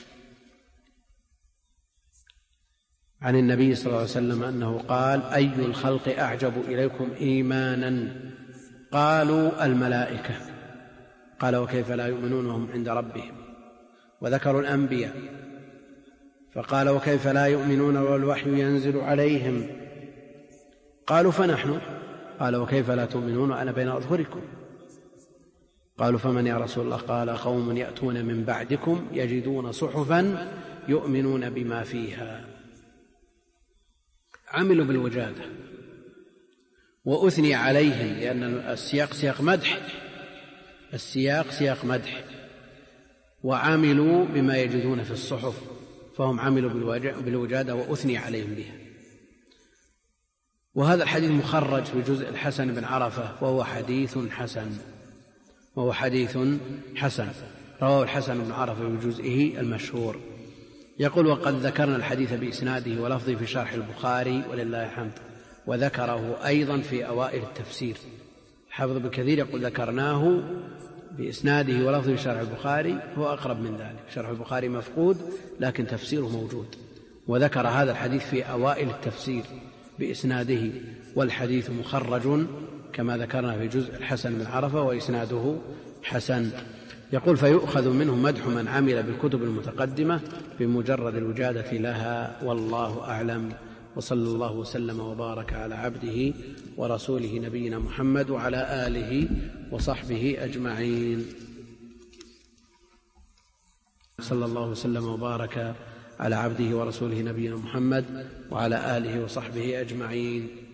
عن النبي صلى الله عليه وسلم أنه قال: أي الخلق أعجب إليكم إيمانا؟ قالوا: الملائكة. قال: وكيف لا يؤمنون وهم عند ربهم؟ وذكروا الأنبياء فقال: وكيف لا يؤمنون والوحي ينزل عليهم؟ قالوا: فنحن. قال: وكيف لا تؤمنون وأنا بين أظهركم؟ قالوا: فمن يا رسول الله؟ قال: قوم يأتون من بعدكم يجدون صحفا يؤمنون بما فيها. عملوا بالوجادة وأثني عليهم، لأن السياق سياق مدح، السياق سياق مدح، وعملوا بما يجدون في الصحف، فهم عملوا بالوجادة وأثني عليهم بها. وهذا الحديث مخرج في جزء الحسن بن عرفة، وهو حديث حسن وهو حديث حسن رواه الحسن بن عرفة في جزئه المشهور. يقول: وقد ذكرنا الحديث بإسناده ولفظه في شرح البخاري ولله الحمد، وذكره أيضا في أوائل التفسير. حافظ ابن كثير يقول: ذكرناه بإسناده ولفظه في شرح البخاري، هو أقرب من ذلك، شرح البخاري مفقود لكن تفسيره موجود، وذكر هذا الحديث في أوائل التفسير بإسناده، والحديث مخرج كما ذكرنا في جزء الحسن بن عرفة وإسناده حسن. يقول: فيؤخذ منه مدح من عمل بالكتب المتقدمة بمجرد الوجادة لها، والله أعلم. وصلى الله وسلم وبارك على عبده ورسوله نبينا محمد وعلى آله وصحبه أجمعين. صلى الله وسلم وبارك على عبده ورسوله نبينا محمد وعلى آله وصحبه أجمعين.